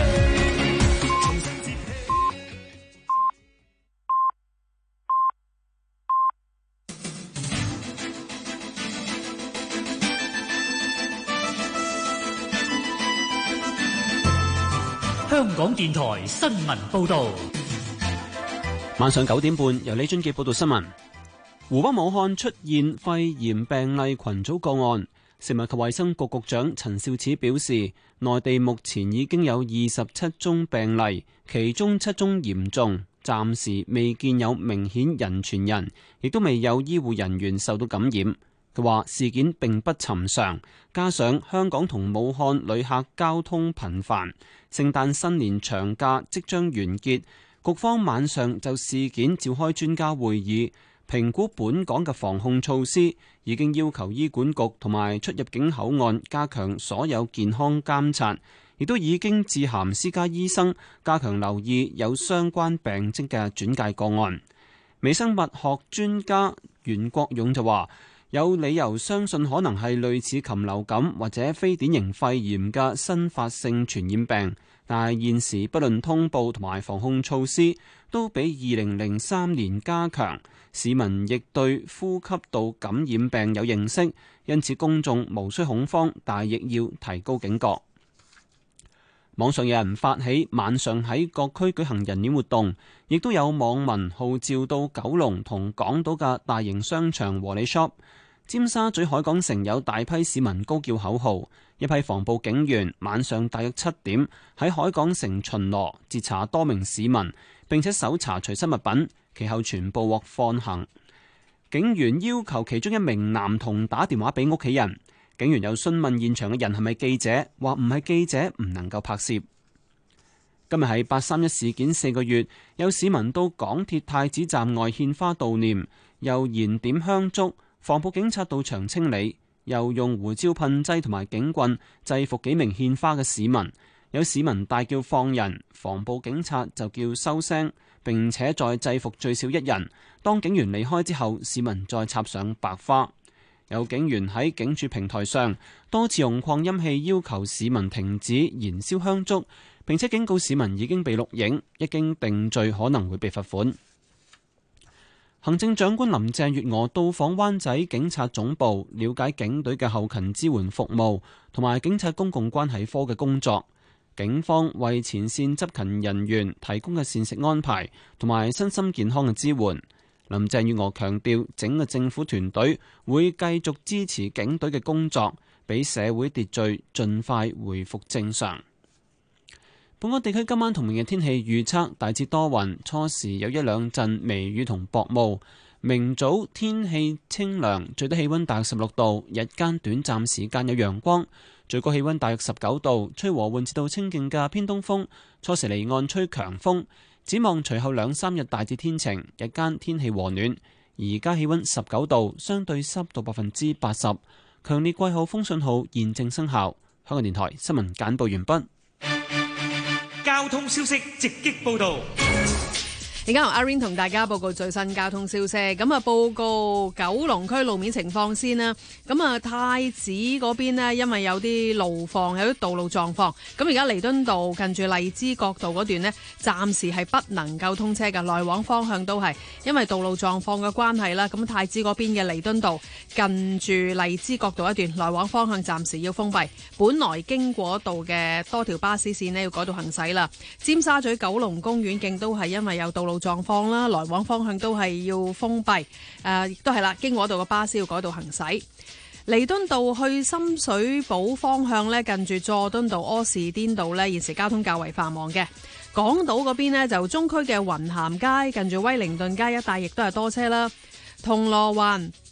香港電台新聞報導， 晚上九點半由李俊傑報道新聞。湖北武漢出現肺炎病例群組個案，食物及衛生局局長陳肇始表示，內地目前已經有二十七宗病例，其中七宗嚴重，暫時未見有明顯人傳人，亦都未有醫護人員受到感染。佢話事件並不尋常，加上香港同武漢旅客交通頻繁，聖誕新年長假即將完結，局方晚上就事件召開專家會議，評估本港嘅防控措施，已經要求醫管局同埋出入境口岸加強所有健康監察，亦都已經致函私家醫生加強留意有相關病徵嘅轉介個案。微生物學專家袁國勇就話，有理由相信可能係類似禽流感或者非典型肺炎嘅新發性傳染病，但係現時不論通報同埋防控措施都比二零零三年加強，市民亦對呼吸道感染病有認識，因此公眾無需恐慌，但亦要提高警覺。網上有人發起晚上喺各區舉行人鏈活動，亦都有網民號召到九龍同港島嘅大型商場和利 shop。尖沙咀海港城有大批市民高叫口號，一批防暴警員晚上大約七點喺海港城巡邏，截查多名市民，並且搜查隨身物品，其後全部獲放行。警員要求其中一名男童打電話俾屋企人，警員又詢問現場嘅人係咪記者，話唔係記者唔能夠拍攝。今日係八三一事件四個月，有市民到港鐵太子站外獻花悼念，又燃點香燭。防暴警察到場清理，又用胡椒噴劑同埋警棍制服幾名獻花嘅市民。有市民大叫放人，防暴警察就叫收聲，並且再制服最少一人。當警員離開之後，市民再插上白花。有警員喺警署平台上多次用擴音器要求市民停止燃燒香燭，並且警告市民已經被錄影，一經定罪可能會被罰款。行政長官林鄭月娥到訪灣仔警察總部，了解警隊嘅後勤支援服務同埋警察公共關係科嘅工作。警方為前線執勤人員提供嘅膳食安排同埋身心健康嘅支援。林鄭月娥強調，整個政府團隊會繼續支持警隊嘅工作，俾社會秩序盡快回復正常。本港地區今晚同明日天氣預測大致多雲，初時有一兩陣微雨同薄霧。明早天氣清涼，最低氣溫大約十六度，日間短暫時間有陽光，最高氣溫大約十九度，吹和緩至到清勁嘅偏東風，初時離岸吹強風。展望隨後兩三日大致天晴，日間天氣和暖。而家氣溫十九度，相對濕度百分之八十，強烈季候風信號現正生效。香港電台新聞簡報完畢。 交通消息直擊報道。 而家由阿 Rain 同大家報告最新交通消息。咁啊，報告九龍區路面情況先啦。咁啊，太子嗰邊呢，因為有啲路況，有啲道路狀況。咁而家彌敦道近住荔枝角道嗰段呢，暫時係不能夠通車嘅，來往方向都係因為道路狀況嘅關係啦。咁太子嗰邊嘅彌敦道近住荔枝角道一段，來往方向暫時要封閉。本來經過道嘅多條巴士線呢，要改道行駛啦。尖沙咀九龍公園徑都係因為有道路狀況啦，來往方向都係要封閉，誒、呃，亦都係啦，經過度嘅巴士要改道行駛。彌敦道去深水埗方向呢，近住佐敦道、柯士甸道呢，現時交通較為繁忙嘅。港島嗰邊呢，就中區嘅雲咸街近住威靈頓街一帶，亦都係多車啦。銅鑼灣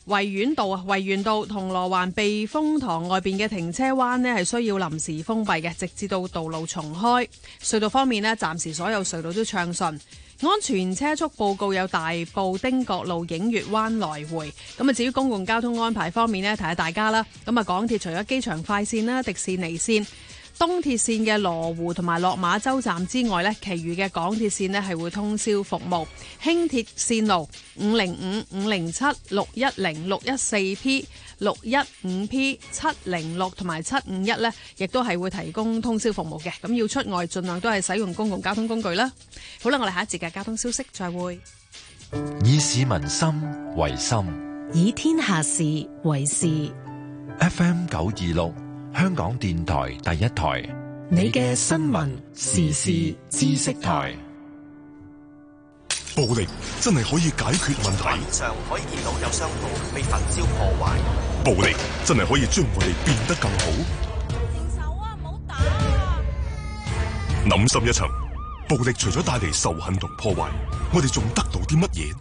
維園道啊，維園道銅鑼灣避風塘外邊嘅停車灣呢係需要臨時封閉嘅，直至到道路重開。隧道方面呢，暫時所有隧道都暢順。安全車速報告有大埔汀角路映月灣來回。咁啊，至於公共交通安排方面呢，提下大家啦。咁啊，港鐵除咗機場快線啦、迪士尼線、東鐵線嘅羅湖同埋落馬洲站之外呢，其餘嘅港鐵線呢係會通宵服務。輕鐵線路五零五、五零七、六一零、六一四 P、六一五 P、七零六同埋七五一呢，亦都係會提供通宵服務嘅。咁要出外盡量都係使用公共交通工具啦。好啦，我哋下一節嘅交通消息再會。 以市民心為心， 以天下事為事。 F M 九二六，香港電台第一台， 你嘅新聞時事知識台。 暴力真係可以解決問題。 畫面上可以見到有商鋪被焚燒破壞。 暴力真係可以將我哋變得更好。 停手啊！唔好打啊！ 諗深一層，暴力除咗帶嚟仇恨同破壞，我哋仲得到啲乜嘢？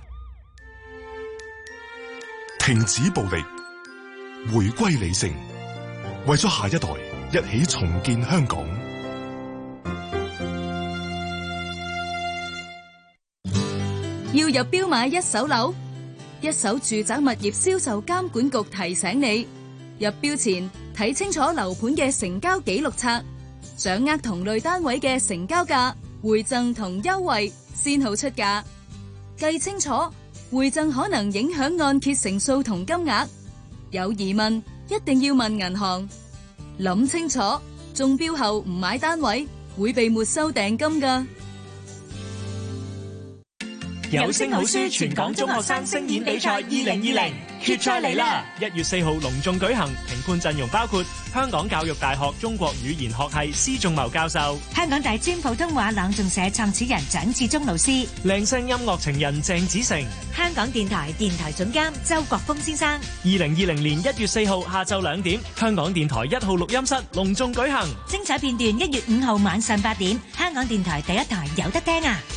停止暴力，回歸理性，為咗下一代，一起重建香港。 要入標買一手樓，一手住宅物業銷售監管局提醒你，入標前睇清楚樓盤嘅成交記錄冊，掌握同類單位嘅成交價、回贈同優惠，先好出價。計清楚，回贈可能影響按揭成數同金額。有疑問，一定要問銀行。諗清楚，中標後唔買單位，會被沒收訂金㗎。 有聲好書全港中學生聲演比賽二零二零決賽嚟啦！ 一月四號隆重舉行，評判陣容包括香港教育大學中國語言學系施仲謀教授、 香港大專普通話朗誦社創始人蔣志忠老師、 靚聲音樂情人鄭子誠、 香港電台電台總監周國峰先生。 二零二零年一月四號下晝兩點，香港電台一號錄音室隆重舉行。 精彩片段一月五號晚上八點，香港電台第一台有得聽啊！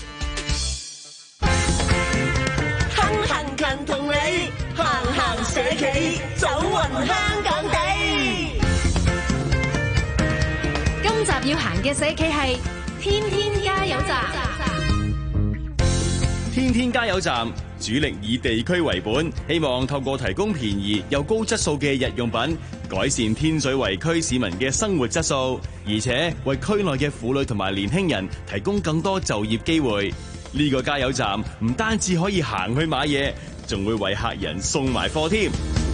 行近同你行行社企，走勻香港地。 今集要行嘅社企係天天加油站。 天天加油站主力以地區為本，希望透過提供便宜又高質素嘅日用品，改善天水圍區市民嘅生活質素，而且為區內嘅婦女同埋年輕人提供更多就業機會。呢個加油站唔單止可以行去買嘢，仲會為客人送埋貨添。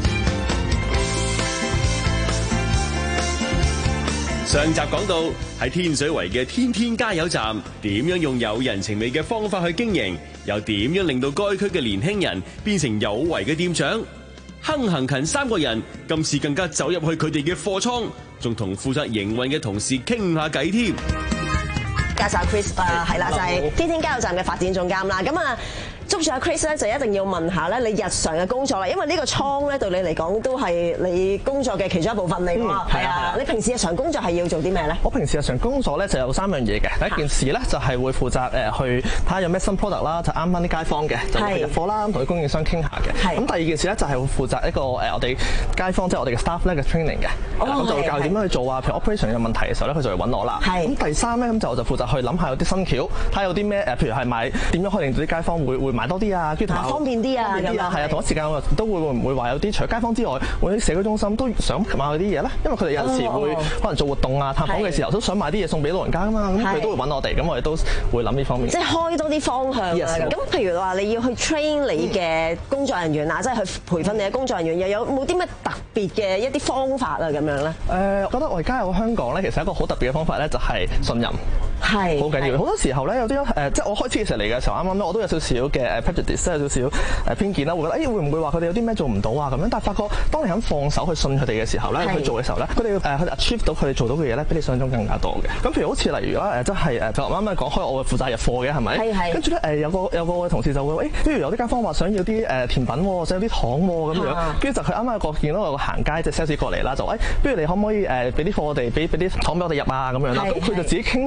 上集講到喺天水圍嘅天天加油站，點樣用有人情味嘅方法去經營，又點樣令到該區嘅年輕人變成有為嘅店長。亨行勤三個人今次更加走入去佢哋嘅貨倉，仲同負責營運嘅同事傾下偈添。 介紹 Chris 啊，係啦，就係天天加油站嘅發展總監啦。咁啊，捉住阿 Chris 咧，就一定要問下咧你日常嘅工作啦，因為呢個倉咧對你嚟講都係你工作嘅其中一部分嚟㗎嘛。係啊，你平時日常工作係要做啲咩咧？ 我平時日常工作咧就有三樣嘢嘅。第一件事咧就係會負責誒去睇下有咩新 product 啦，就啱翻啲街坊嘅，就去入貨啦，同啲供應商傾下嘅。咁第二件事咧就係會負責一個誒我哋街坊即係我哋嘅 staff 咧嘅 training 嘅。咁就會教佢點樣去做啊，譬如 operation 有問題嘅時候咧，佢就會揾我啦。咁第三咧咁就我就負責去諗下有啲新橋，睇下有啲咩誒，譬如係買點樣可以令到啲街坊會會買多啲啊，跟住同埋方便啲啊，咁啊， 係啊，同一時間我都會會唔會話有啲除咗街坊之外，會啲社區中心都想買嗰啲嘢咧，因為佢哋有陣時會可能做活動啊、探訪嘅時候都想買啲嘢送俾老人家噶嘛，咁佢都會揾我哋，咁我哋都會諗呢方面。 即係開多啲方向啊！咁譬如話你要去 train 你嘅工作人員啊，即係去培訓你嘅工作人員，又有冇啲咩特別嘅一啲方法啊？咁樣咧？誒，我覺得我而家有香港咧，其實一個好特別嘅方法咧，就係信任。係，好緊要。好多時候咧，有啲誒，即係我開始嘅時候嚟嘅時候，啱啱咧，我都有少少嘅誒 prejudice，即係有少少誒偏見啦，會覺得誒會唔會話佢哋有啲咩做唔到啊咁樣？但係發覺，當你肯放手去信佢哋嘅時候咧，去做嘅時候咧，佢哋誒佢 achieve 到佢哋做到嘅嘢咧，比你想象中更加多嘅。咁譬如好似例如啦，誒即係誒就啱啱講開，我會負責入貨嘅係咪？係係。跟住咧誒有個有個同事就會誒，不如有啲街坊話想要啲誒甜品喎，想要啲糖喎咁樣，跟住就佢啱啱個見到有個行街即係 sales 過嚟啦，就誒不如你可唔可以誒俾啲貨我哋，俾俾啲糖俾我哋入啊咁樣啦。咁佢就自己傾成成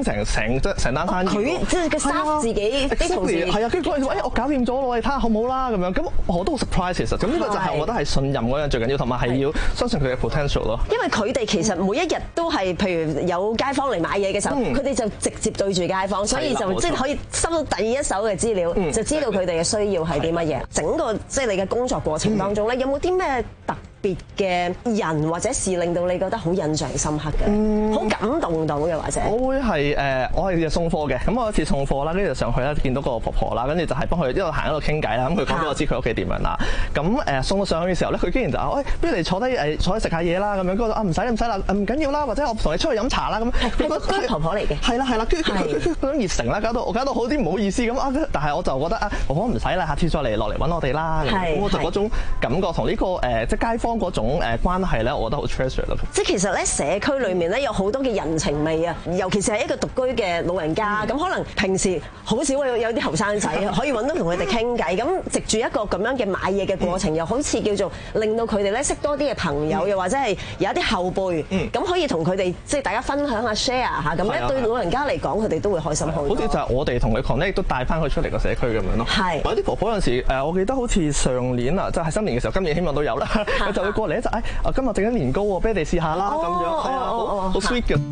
成即係成單生意。 佢即係佢 staff 自己啲同事係啊，跟住嗰陣時話誒我搞掂咗咯，你睇下好唔好啦咁樣。咁我都好 surprise 其實。咁呢個就係我覺得係信任嗰樣最緊要，同埋係要相信佢嘅 potential 咯。 因為佢哋其實每一日都係，譬如有街坊嚟買嘢嘅時候，佢哋就直接對住街坊，所以就即係可以收到第一手嘅資料，就知道佢哋嘅需要係啲乜嘢。整個即係你嘅工作過程當中咧，有冇啲咩特別嘅人或者事令到你覺得好印象深刻嘅，好、嗯、感動到嘅或者？ 我會係誒、呃，我係送貨嘅，咁我有一次送貨啦，跟住就上去啦，見到個婆婆啦，跟住就係幫佢一路行一路傾偈啦，咁佢講俾我知佢屋企點樣啦。咁誒、呃、送到上去嘅時候咧，佢竟然就話：喂、哎，不如嚟坐低誒坐低食下嘢啦咁樣。跟住我話啊唔使唔使啦，唔緊要啦，或者我同你出去飲茶啦咁。 係個居婆婆嚟嘅。係啦係啦，跟住佢嗰種熱誠啦，搞到我搞到好啲唔好意思咁啊！但係我就覺得啊，婆婆唔使啦，下次再嚟落嚟揾我哋啦。咁我就嗰種感覺同呢、這個誒、呃、即係街坊嗰種誒關係咧，我覺得好 treasure 咯。 即係其實咧，社區裏面咧有好多嘅人情味啊，尤其是係一個獨居嘅老人家，咁、嗯、可能平時好少有有啲後生仔可以揾到同佢哋傾偈，咁藉住一個咁樣嘅買嘢嘅過程，嗯、又好似叫做令到佢哋咧識多啲嘅朋友，嗯、又或者係有一啲後輩，咁、嗯、可以同佢哋即係大家分享下 share 下，咁咧對老人家嚟講，佢哋都會開心好多。好似就係我哋同佢 connect 都帶翻佢出嚟個社區咁樣咯。係。有啲婆婆有陣時誒，我記得好似上年啊，即係新年嘅時候，今年希望都有啦，佢就會過嚟就誒，啊今日整緊年糕喎，俾你哋試下啦咁樣，係啊，好好 sweet 嘅。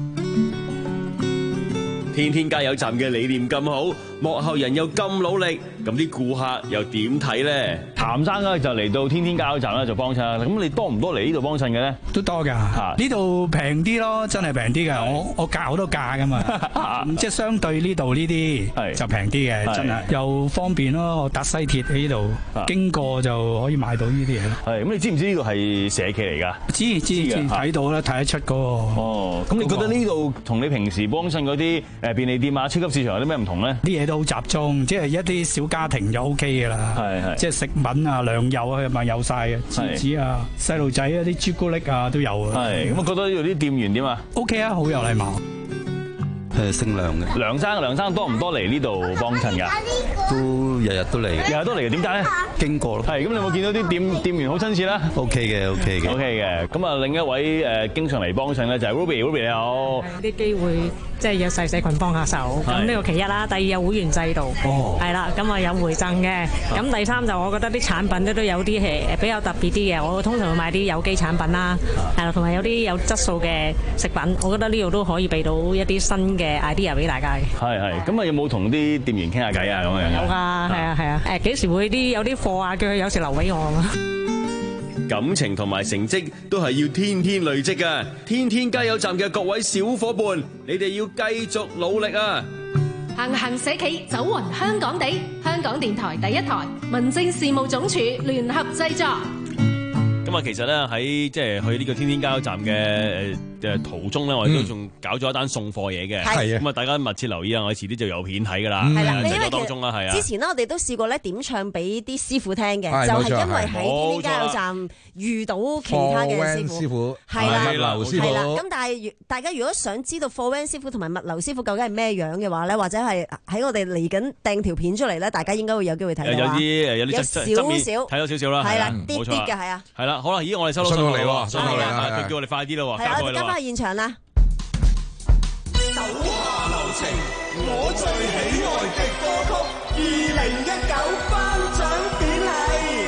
天天加油站嘅理念咁好，幕後人又咁努力，咁啲顧客又點睇咧？ 譚生咧就嚟到天天加油站咧就幫襯啦。咁你多唔多嚟呢度幫襯嘅咧？ 都多㗎，呢度平啲咯，真係平啲㗎。我我價好多價㗎嘛，即係相對呢度呢啲就平啲嘅，真係又方便咯。我搭西鐵喺呢度經過就可以買到呢啲嘢咯。 係咁，你知唔知呢度係社企嚟㗎？ 知知知睇到啦，睇得出嗰個。 哦，咁你覺得呢度同你平時幫襯嗰啲誒便利店啊、超級市場有啲咩唔同咧？ 啲嘢都好集中，即係一啲小家庭就 O K 嘅啦。係係，即係食品啊、糧油啊，咪有晒嘅，芝士啊、細路仔啊、啲朱古力啊都有啊。 係咁，我覺得呢度啲店員點啊 ？O K 啊，好有禮貌。 誒姓梁嘅， 梁生，梁生多唔多嚟呢度幫襯㗎？ 都日日都嚟， 日日都嚟嘅，點解咧？ 經過咯。 係咁，你有冇見到啲店店員好親切啦 ？O K 嘅 ，O K 嘅 ，O K 嘅。咁啊，另一位誒經常嚟幫襯咧就係 Ruby，Ruby 你好。 有啲機會即係有細細群幫下手，咁呢個其一啦。第二有會員制度，係啦，咁啊有回贈嘅。咁第三就我覺得啲產品咧都有啲係比較特別啲嘅。我通常會買啲有機產品啦，係啦，同埋有啲有質素嘅食品。我覺得呢度都可以俾到一啲新嘅 idea 俾大家。 係係，咁啊有冇同啲店員傾下偈啊咁樣？ 有㗎，係啊係啊，誒幾時會啲有啲貨啊？叫佢有時留俾我。 感情同埋成績都係要天天累積㗎。天天加油站嘅各位小夥伴，你哋要繼續努力啊！ 行行社企，走勻香港地，香港電台第一台，民政事務總署聯合製作。 咁啊，其實咧喺即係去呢個天天加油站嘅誒誒途中咧，我哋都仲搞咗一單送貨嘢嘅。係啊，咁啊，大家密切留意啊！我哋遲啲就有片睇噶啦。係啦，因為當中啦，係啊。之前咧，我哋都試過咧點唱俾啲師傅聽嘅，就係因為喺天天加油站遇到其他嘅師傅，係啦，物流師傅。係啦，咁但係大家如果想知道貨 van 師傅同埋物流師傅究竟係咩樣嘅話咧，或者係喺我哋嚟緊掟條片出嚟咧，大家應該會有機會睇到。有啲誒，有啲少少睇到少少啦。係啦，啲啲嘅係啊。係啦。好啦，咦，我哋收到信號嚟喎，信號嚟啦，佢叫我哋快啲咯，係啊，我哋趕翻去現場啦。手下留情，我最喜愛的歌曲，二零一九頒獎典禮。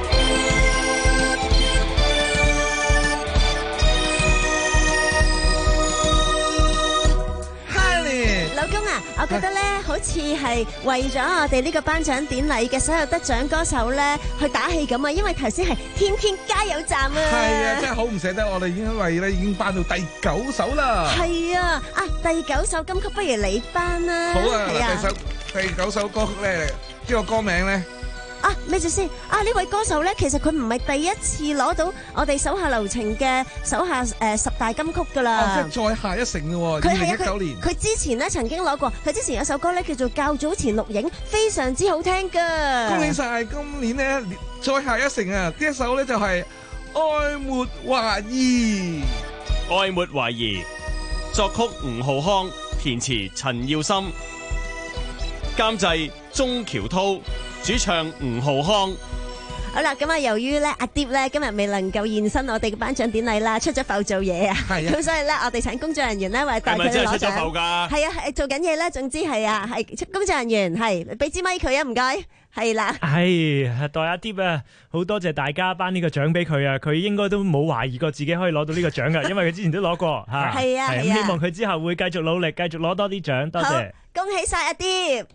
老公啊，我覺得咧，好似係為咗我哋呢個頒獎典禮嘅所有得獎歌手咧，去打氣咁啊！因為頭先係天天加油站啊，係啊，真係好唔捨得，我哋已經因為咧已經頒到第九首啦。係啊，啊第九首金曲不如你頒啦。好啊，第首第九首歌曲咧，呢個歌名咧。啊，咪住先！啊，呢位歌手咧，其實佢唔係第一次攞到我哋手下留情嘅手下誒、呃、十大金曲噶啦。哦，即係再下一城嘅喎。佢係啊，佢佢之前咧曾經攞過，佢之前有首歌咧叫做《較早前錄影》，非常之好聽噶。恭喜晒！今年咧再下一城啊！呢一首咧就係、是《愛沒懷疑》。愛沒懷疑，作曲吳浩康，填詞陳耀森，監製鐘喬濤。主唱吳浩康， 好啦，咁啊，由於咧阿 Deep 咧今日未能夠現身我哋嘅頒獎典禮啦，出咗埠做嘢啊， 係啊咁所以咧我哋請工作人員咧為帶佢係咪真係攞出咗埠㗎？ 獎。係啊，係做緊嘢咧，總之係啊，係工作人員係俾支咪佢啊，唔該，係啦。 係代阿 Deep 啊，好多謝大家頒呢個獎俾佢啊！佢應該都冇懷疑過自己可以攞到呢個獎㗎，因為佢之前都攞過嚇。 係啊係啊咁希望佢之後會繼續努力，繼續攞多啲獎。多好謝。 恭喜晒阿 Deep。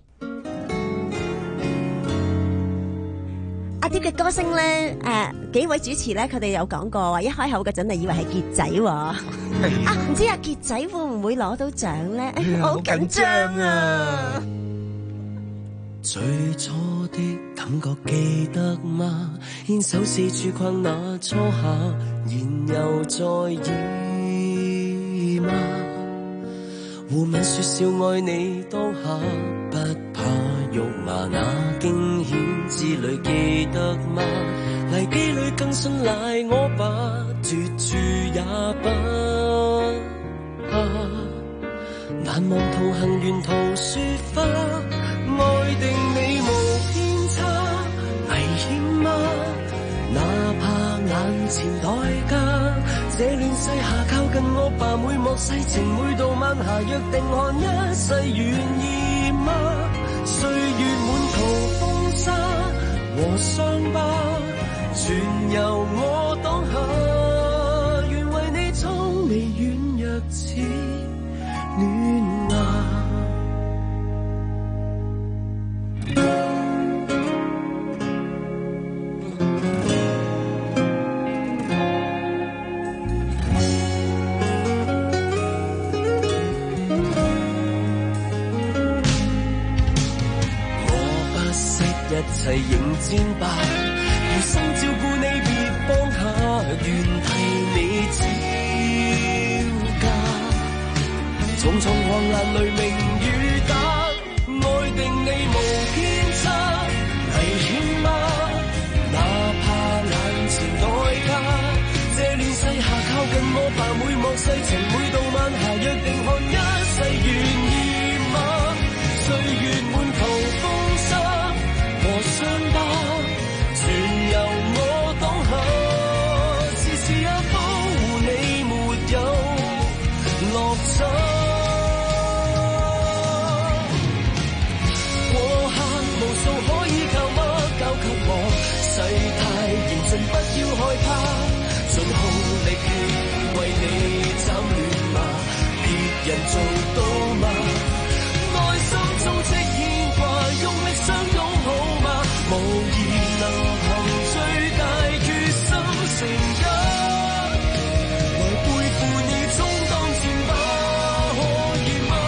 阿 Deep 嘅歌聲咧，誒幾位主持咧，佢哋有講過話，一開口嗰陣就以為係傑仔喎。啊，唔知阿傑仔會唔會攞到獎咧？我好緊張啊！ 最初的感覺記得嗎？牽手四處逛那初夏，然又再現嗎？互吻說笑愛你當下，不怕肉麻那驚險之旅記得嗎？危機裏更信賴我吧，絕處也不怕。難忘同行沿途雪花，愛定你無偏差，危險嗎？哪怕眼前代價，這亂世下靠近我吧，每幕世情每度晚霞，約定看一世願意嗎？歲月滿途風沙和傷疤，全由我當下，願為你蒼眉軟弱似嫩芽。一切迎戰吧，餘生照顧你別放下，願替你招架。重重狂瀾雷鳴雨打，愛定你無偏差，危險嗎？哪怕眼前代價，這亂世下靠近我吧，每幕世情每度晚霞，約定看一世願意嗎？歲月滿途風沙和傷疤，全由我當下，時時也保護你沒有落差。過客無數可以靠嗎？交給我，世態嚴峻不要害怕，盡耗力氣為你斬亂麻，別人做到嗎？內心充斥牽掛，用力相擁好嗎？無疑能憑最大決心成家，來背負你充當箭靶，可以嗎？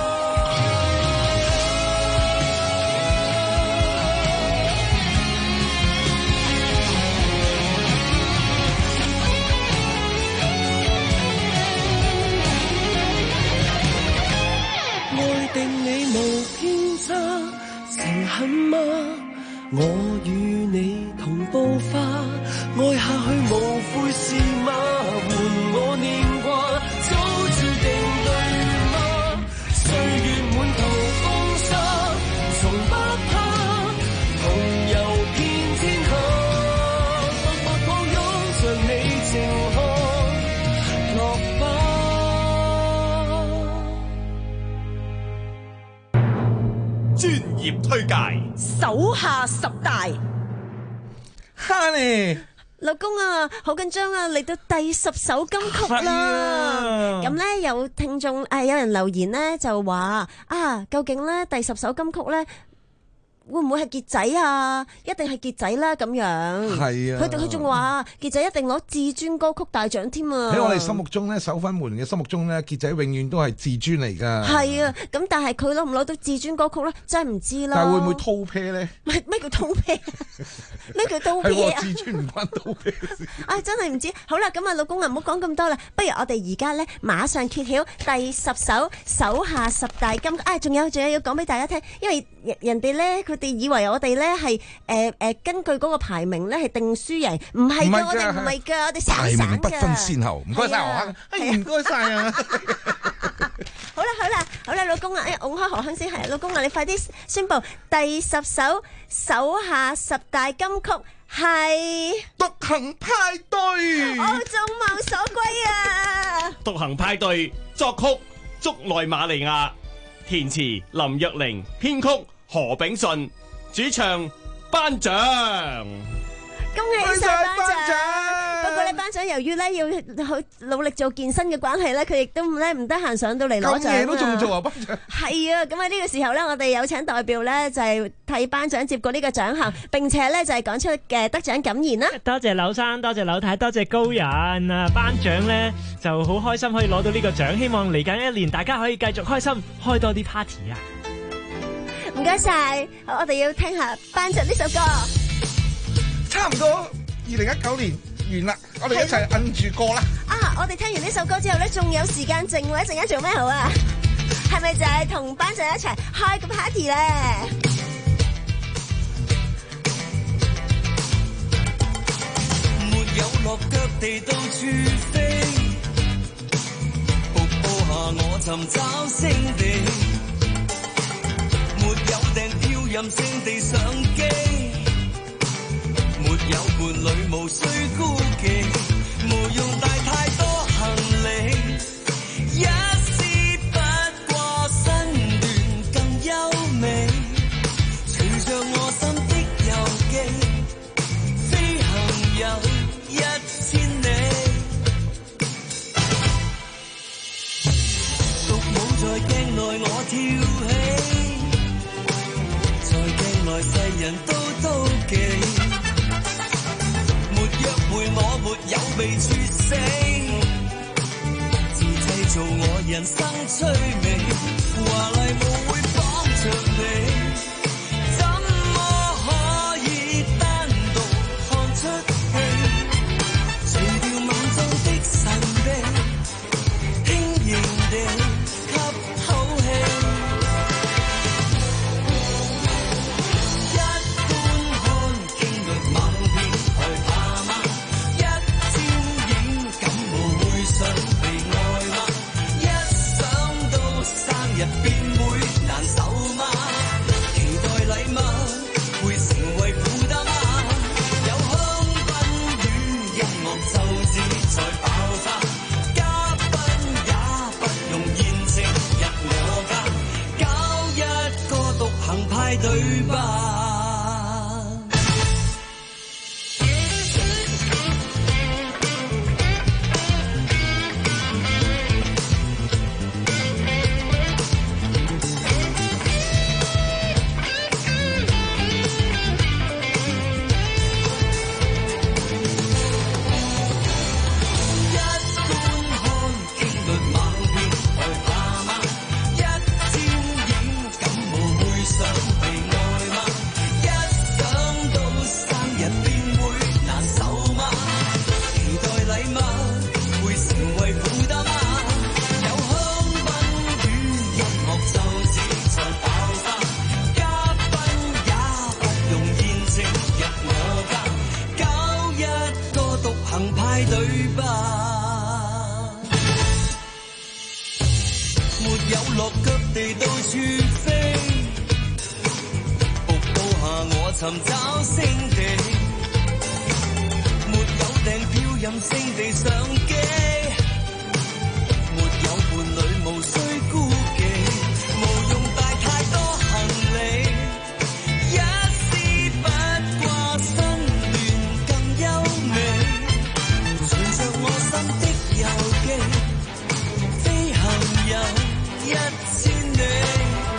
愛定你無偏差，誠懇嗎？我與你同步化，愛下去無悔是嗎？換我念掛，早注定對嗎？歲月滿途風沙，從不怕，同遊遍天下，默默抱擁着你靜看落吧。專業推介， 手下十大。 Honey， 老公啊，好緊張啊！嚟到第十首金曲啦，咁咧有聽眾誒，有人留言咧就話啊，究竟咧第十首金曲咧會唔會係傑仔啊？一定係傑仔啦咁樣。 係啊， 佢佢仲話傑仔一定攞至尊歌曲大獎添啊！ 喺我哋心目中咧，守分門嘅心目中咧，傑仔永遠都係至尊嚟㗎。 係啊，咁但係佢攞唔攞到至尊歌曲咧，真係唔知啦。 但係會唔會偷啤咧？ 咩咩叫偷啤？咩叫偷啤啊？ 至尊唔關偷啤事。 啊，真係唔知。好啦，咁啊，老公啊，唔好講咁多啦，不如我哋而家咧馬上揭曉第十首手下十大金曲。啊，仲有仲有要講俾大家聽，因為人人哋咧，佢哋以為我哋咧係誒誒根據嗰個排名咧係定輸贏，唔係㗎，我哋唔係㗎，我哋散散㗎。 排名不分先後，唔該晒何坑，唔該晒啊！ 好啦好啦好啦，老公啊，誒，拱開何坑先係，老公啊，你快啲宣佈第十首手下十大金曲係獨行派對， 我眾望所歸啊！ 獨行派對作曲竹內瑪利亞，填詞林若寧，編曲何炳順，主唱班長。 恭喜晒班長！不過咧，班長由於咧要好努力做健身嘅關係咧，佢亦都咧唔得閒上到嚟攞獎啊！ 咁嘢都仲做啊，班長！ 係啊，咁喺呢個時候咧，我哋有請代表咧，就係替班長接過呢個獎項，並且咧就係講出嘅得獎感言啦。 多謝柳生，多謝柳太，多謝高人啊！班長咧就好開心可以攞到呢個獎，希望嚟緊一年大家可以繼續開心，開多啲 party 啊！ 唔該晒，好，我哋要聽下班長呢首歌。 差唔多二零一九年完啦，我哋一齊摁住過啦。 啊，我哋聽完呢首歌之後咧，仲有時間剩喎，一陣間做咩好啊？係咪就係同班長一齊開個 party 咧？ 沒有落腳地到處飛，瀑布下我尋找勝地，沒有訂票任性地上機。沒有伴侶，無需孤忌，無用帶太多行李，一絲不過身段更優美，隨着我心的遊記，飛行有一千里，獨舞在鏡內我跳起，在鏡內世人都妒忌。約會我沒有被處死，自製造我人生趣味，華麗舞會綁着你，怎麼可以單獨看出戲？除掉夢中的神秘，輕盈地吸口氣。日變會難受嗎？期待禮物會成為負擔嗎？有香檳與音樂就此在爆發，嘉賓也不用宴請入我家，搞一個獨行派對吧。尋找勝地，沒有訂票任性地上機，沒有伴侶無需孤忌，無用帶太多行李，一絲不掛身段更優美，隨着我心的遊記，飛行有一千里。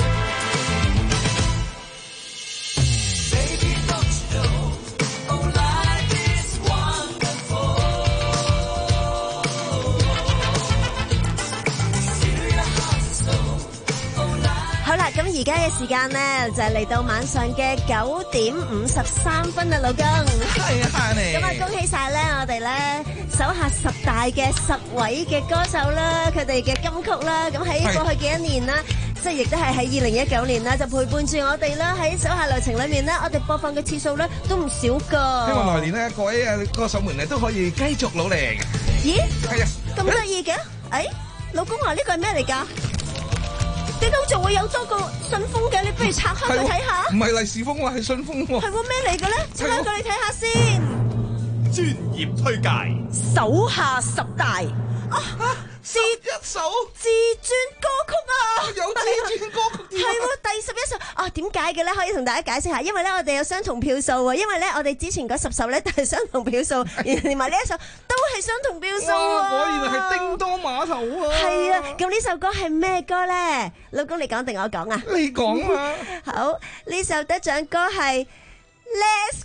而家嘅時間呢，就係嚟到晚上嘅九點五十三分啦，老公。 係啊，你。 咁啊，恭喜晒咧，我哋咧手下十大嘅十位嘅歌手啦，佢哋嘅金曲啦。咁喺過去幾一年啦，即係亦都係喺二零一九年啦，就陪伴住我哋啦。喺手下留情裏面咧，我哋播放嘅次數咧都唔少噶。 希望來年咧，各位誒歌手們咧都可以繼續努力。 咦？ 係啊， 咁得意嘅？誒，老公啊，呢個係咩嚟㗎？點解就會有多個信封嘅，你不如拆開佢睇下。 唔係利是封喎，係信封喎。 係喎，咩嚟嘅咧？拆開佢你睇下先。 專業推介， 手下十大啊！ 十一首自傳歌曲啊， 有自傳歌曲係喎，第十一首啊，點解嘅咧？可以同大家解釋下，因為咧我哋有相同票數喎，因為咧我哋之前嗰十首咧都係相同票數，連埋呢一首都係相同票數啊！ 果然係叮當碼頭啊！ 係啊，咁呢首歌係咩歌咧？老公你講定我講啊？ 你講啊！ 好，呢首得獎歌係 Last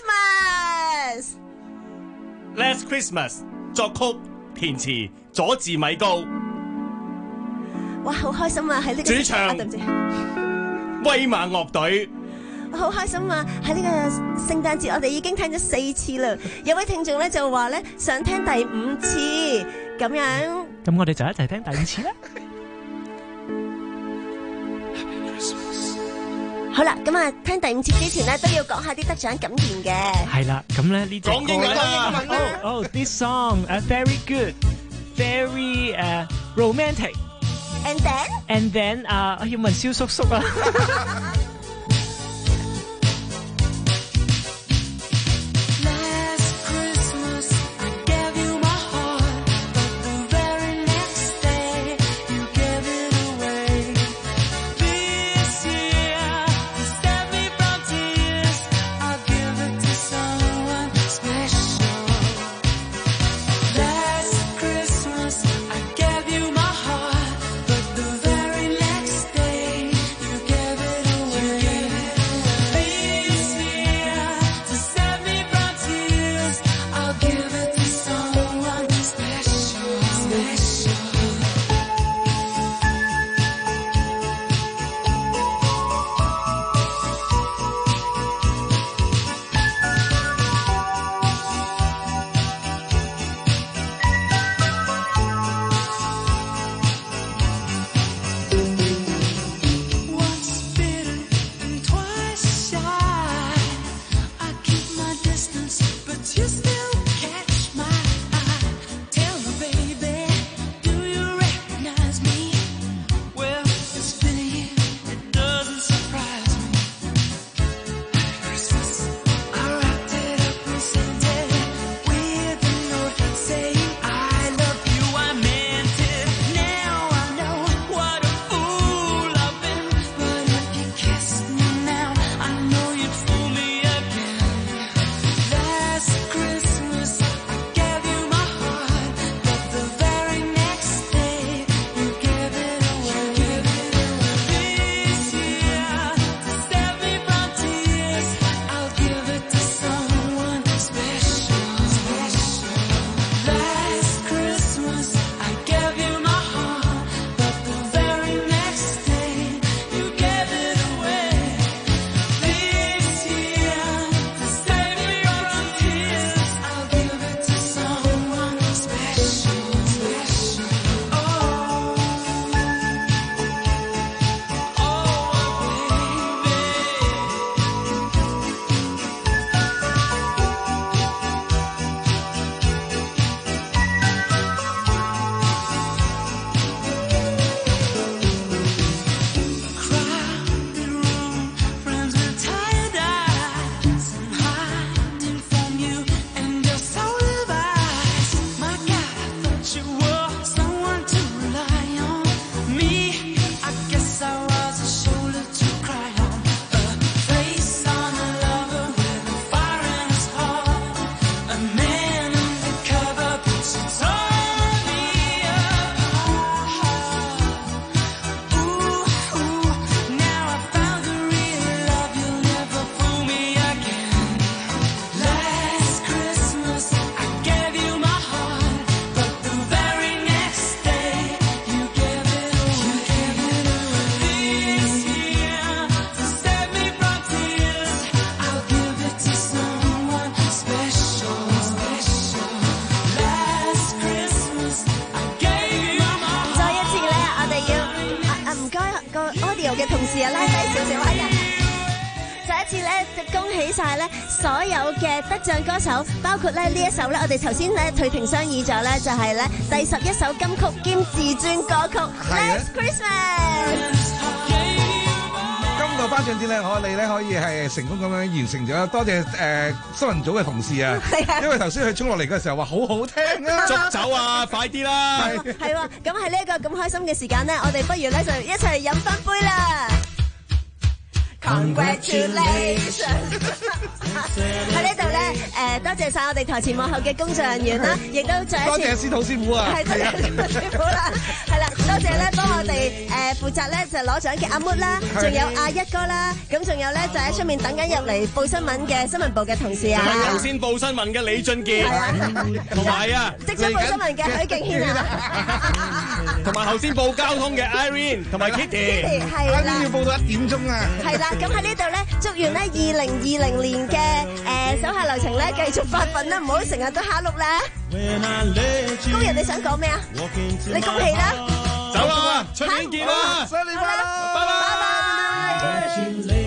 Christmas。Last Christmas 作曲填詞佐治米高， 哇，好開心啊！喺呢個主唱對唔住， 威馬樂隊， 好開心啊！喺呢個聖誕節，我哋已經聽咗四次啦。有位聽眾咧就話咧想聽第五次，咁樣， 咁我哋就一齊聽第五次啦。 好啦，咁啊，聽第五次之前咧都要講下啲得獎感言嘅。 係啦，咁咧呢隻歌講英文啦。 Oh, oh, this song, uh, very good, very uh, romantic. And then? And then, 啊、uh, ，我要問蕭叔叔啊。 嘅同事啊，拉低少少啊！再一次咧，恭喜晒咧所有嘅得獎歌手，包括咧呢一首咧，我哋頭先咧退庭商議咗咧，就係咧第十一首金曲兼自傳歌曲《Last Christmas》。 個頒獎典禮，我哋咧可以係成功咁樣完成咗，多謝誒新聞組嘅同事啊，因為頭先佢衝落嚟嘅時候話好好聽啊， 捉走啊，快啲啦！ 係喎，咁喺呢一個咁開心嘅時間咧，我哋不如咧就一齊飲翻杯啦！ Congratulations！ 喺呢度咧，誒多謝晒我哋台前幕後嘅工作人員啦，亦都再一次多謝司徒師傅啊， 係多謝司徒師傅啦，係啦，多謝咧幫我哋誒負責咧就攞獎嘅阿 Mood 啦，仲有阿一哥啦，咁仲有咧就喺出面等緊入嚟報新聞嘅新聞部嘅同事啊， 同埋頭先報新聞嘅李俊傑，同埋啊， 即將報新聞嘅許敬軒啊， 同埋頭先報交通嘅 Irene 同埋 Kitty， 係啦， 要報到一點鐘啊， 係啦。咁喺呢度咧，祝願咧二零二零年嘅誒手下留情咧，繼續發奮啦，唔好成日都蝦碌啦。高人你想講咩啊？你恭喜啦！ 走啦，出年見啦！ 新年快樂！ 拜拜！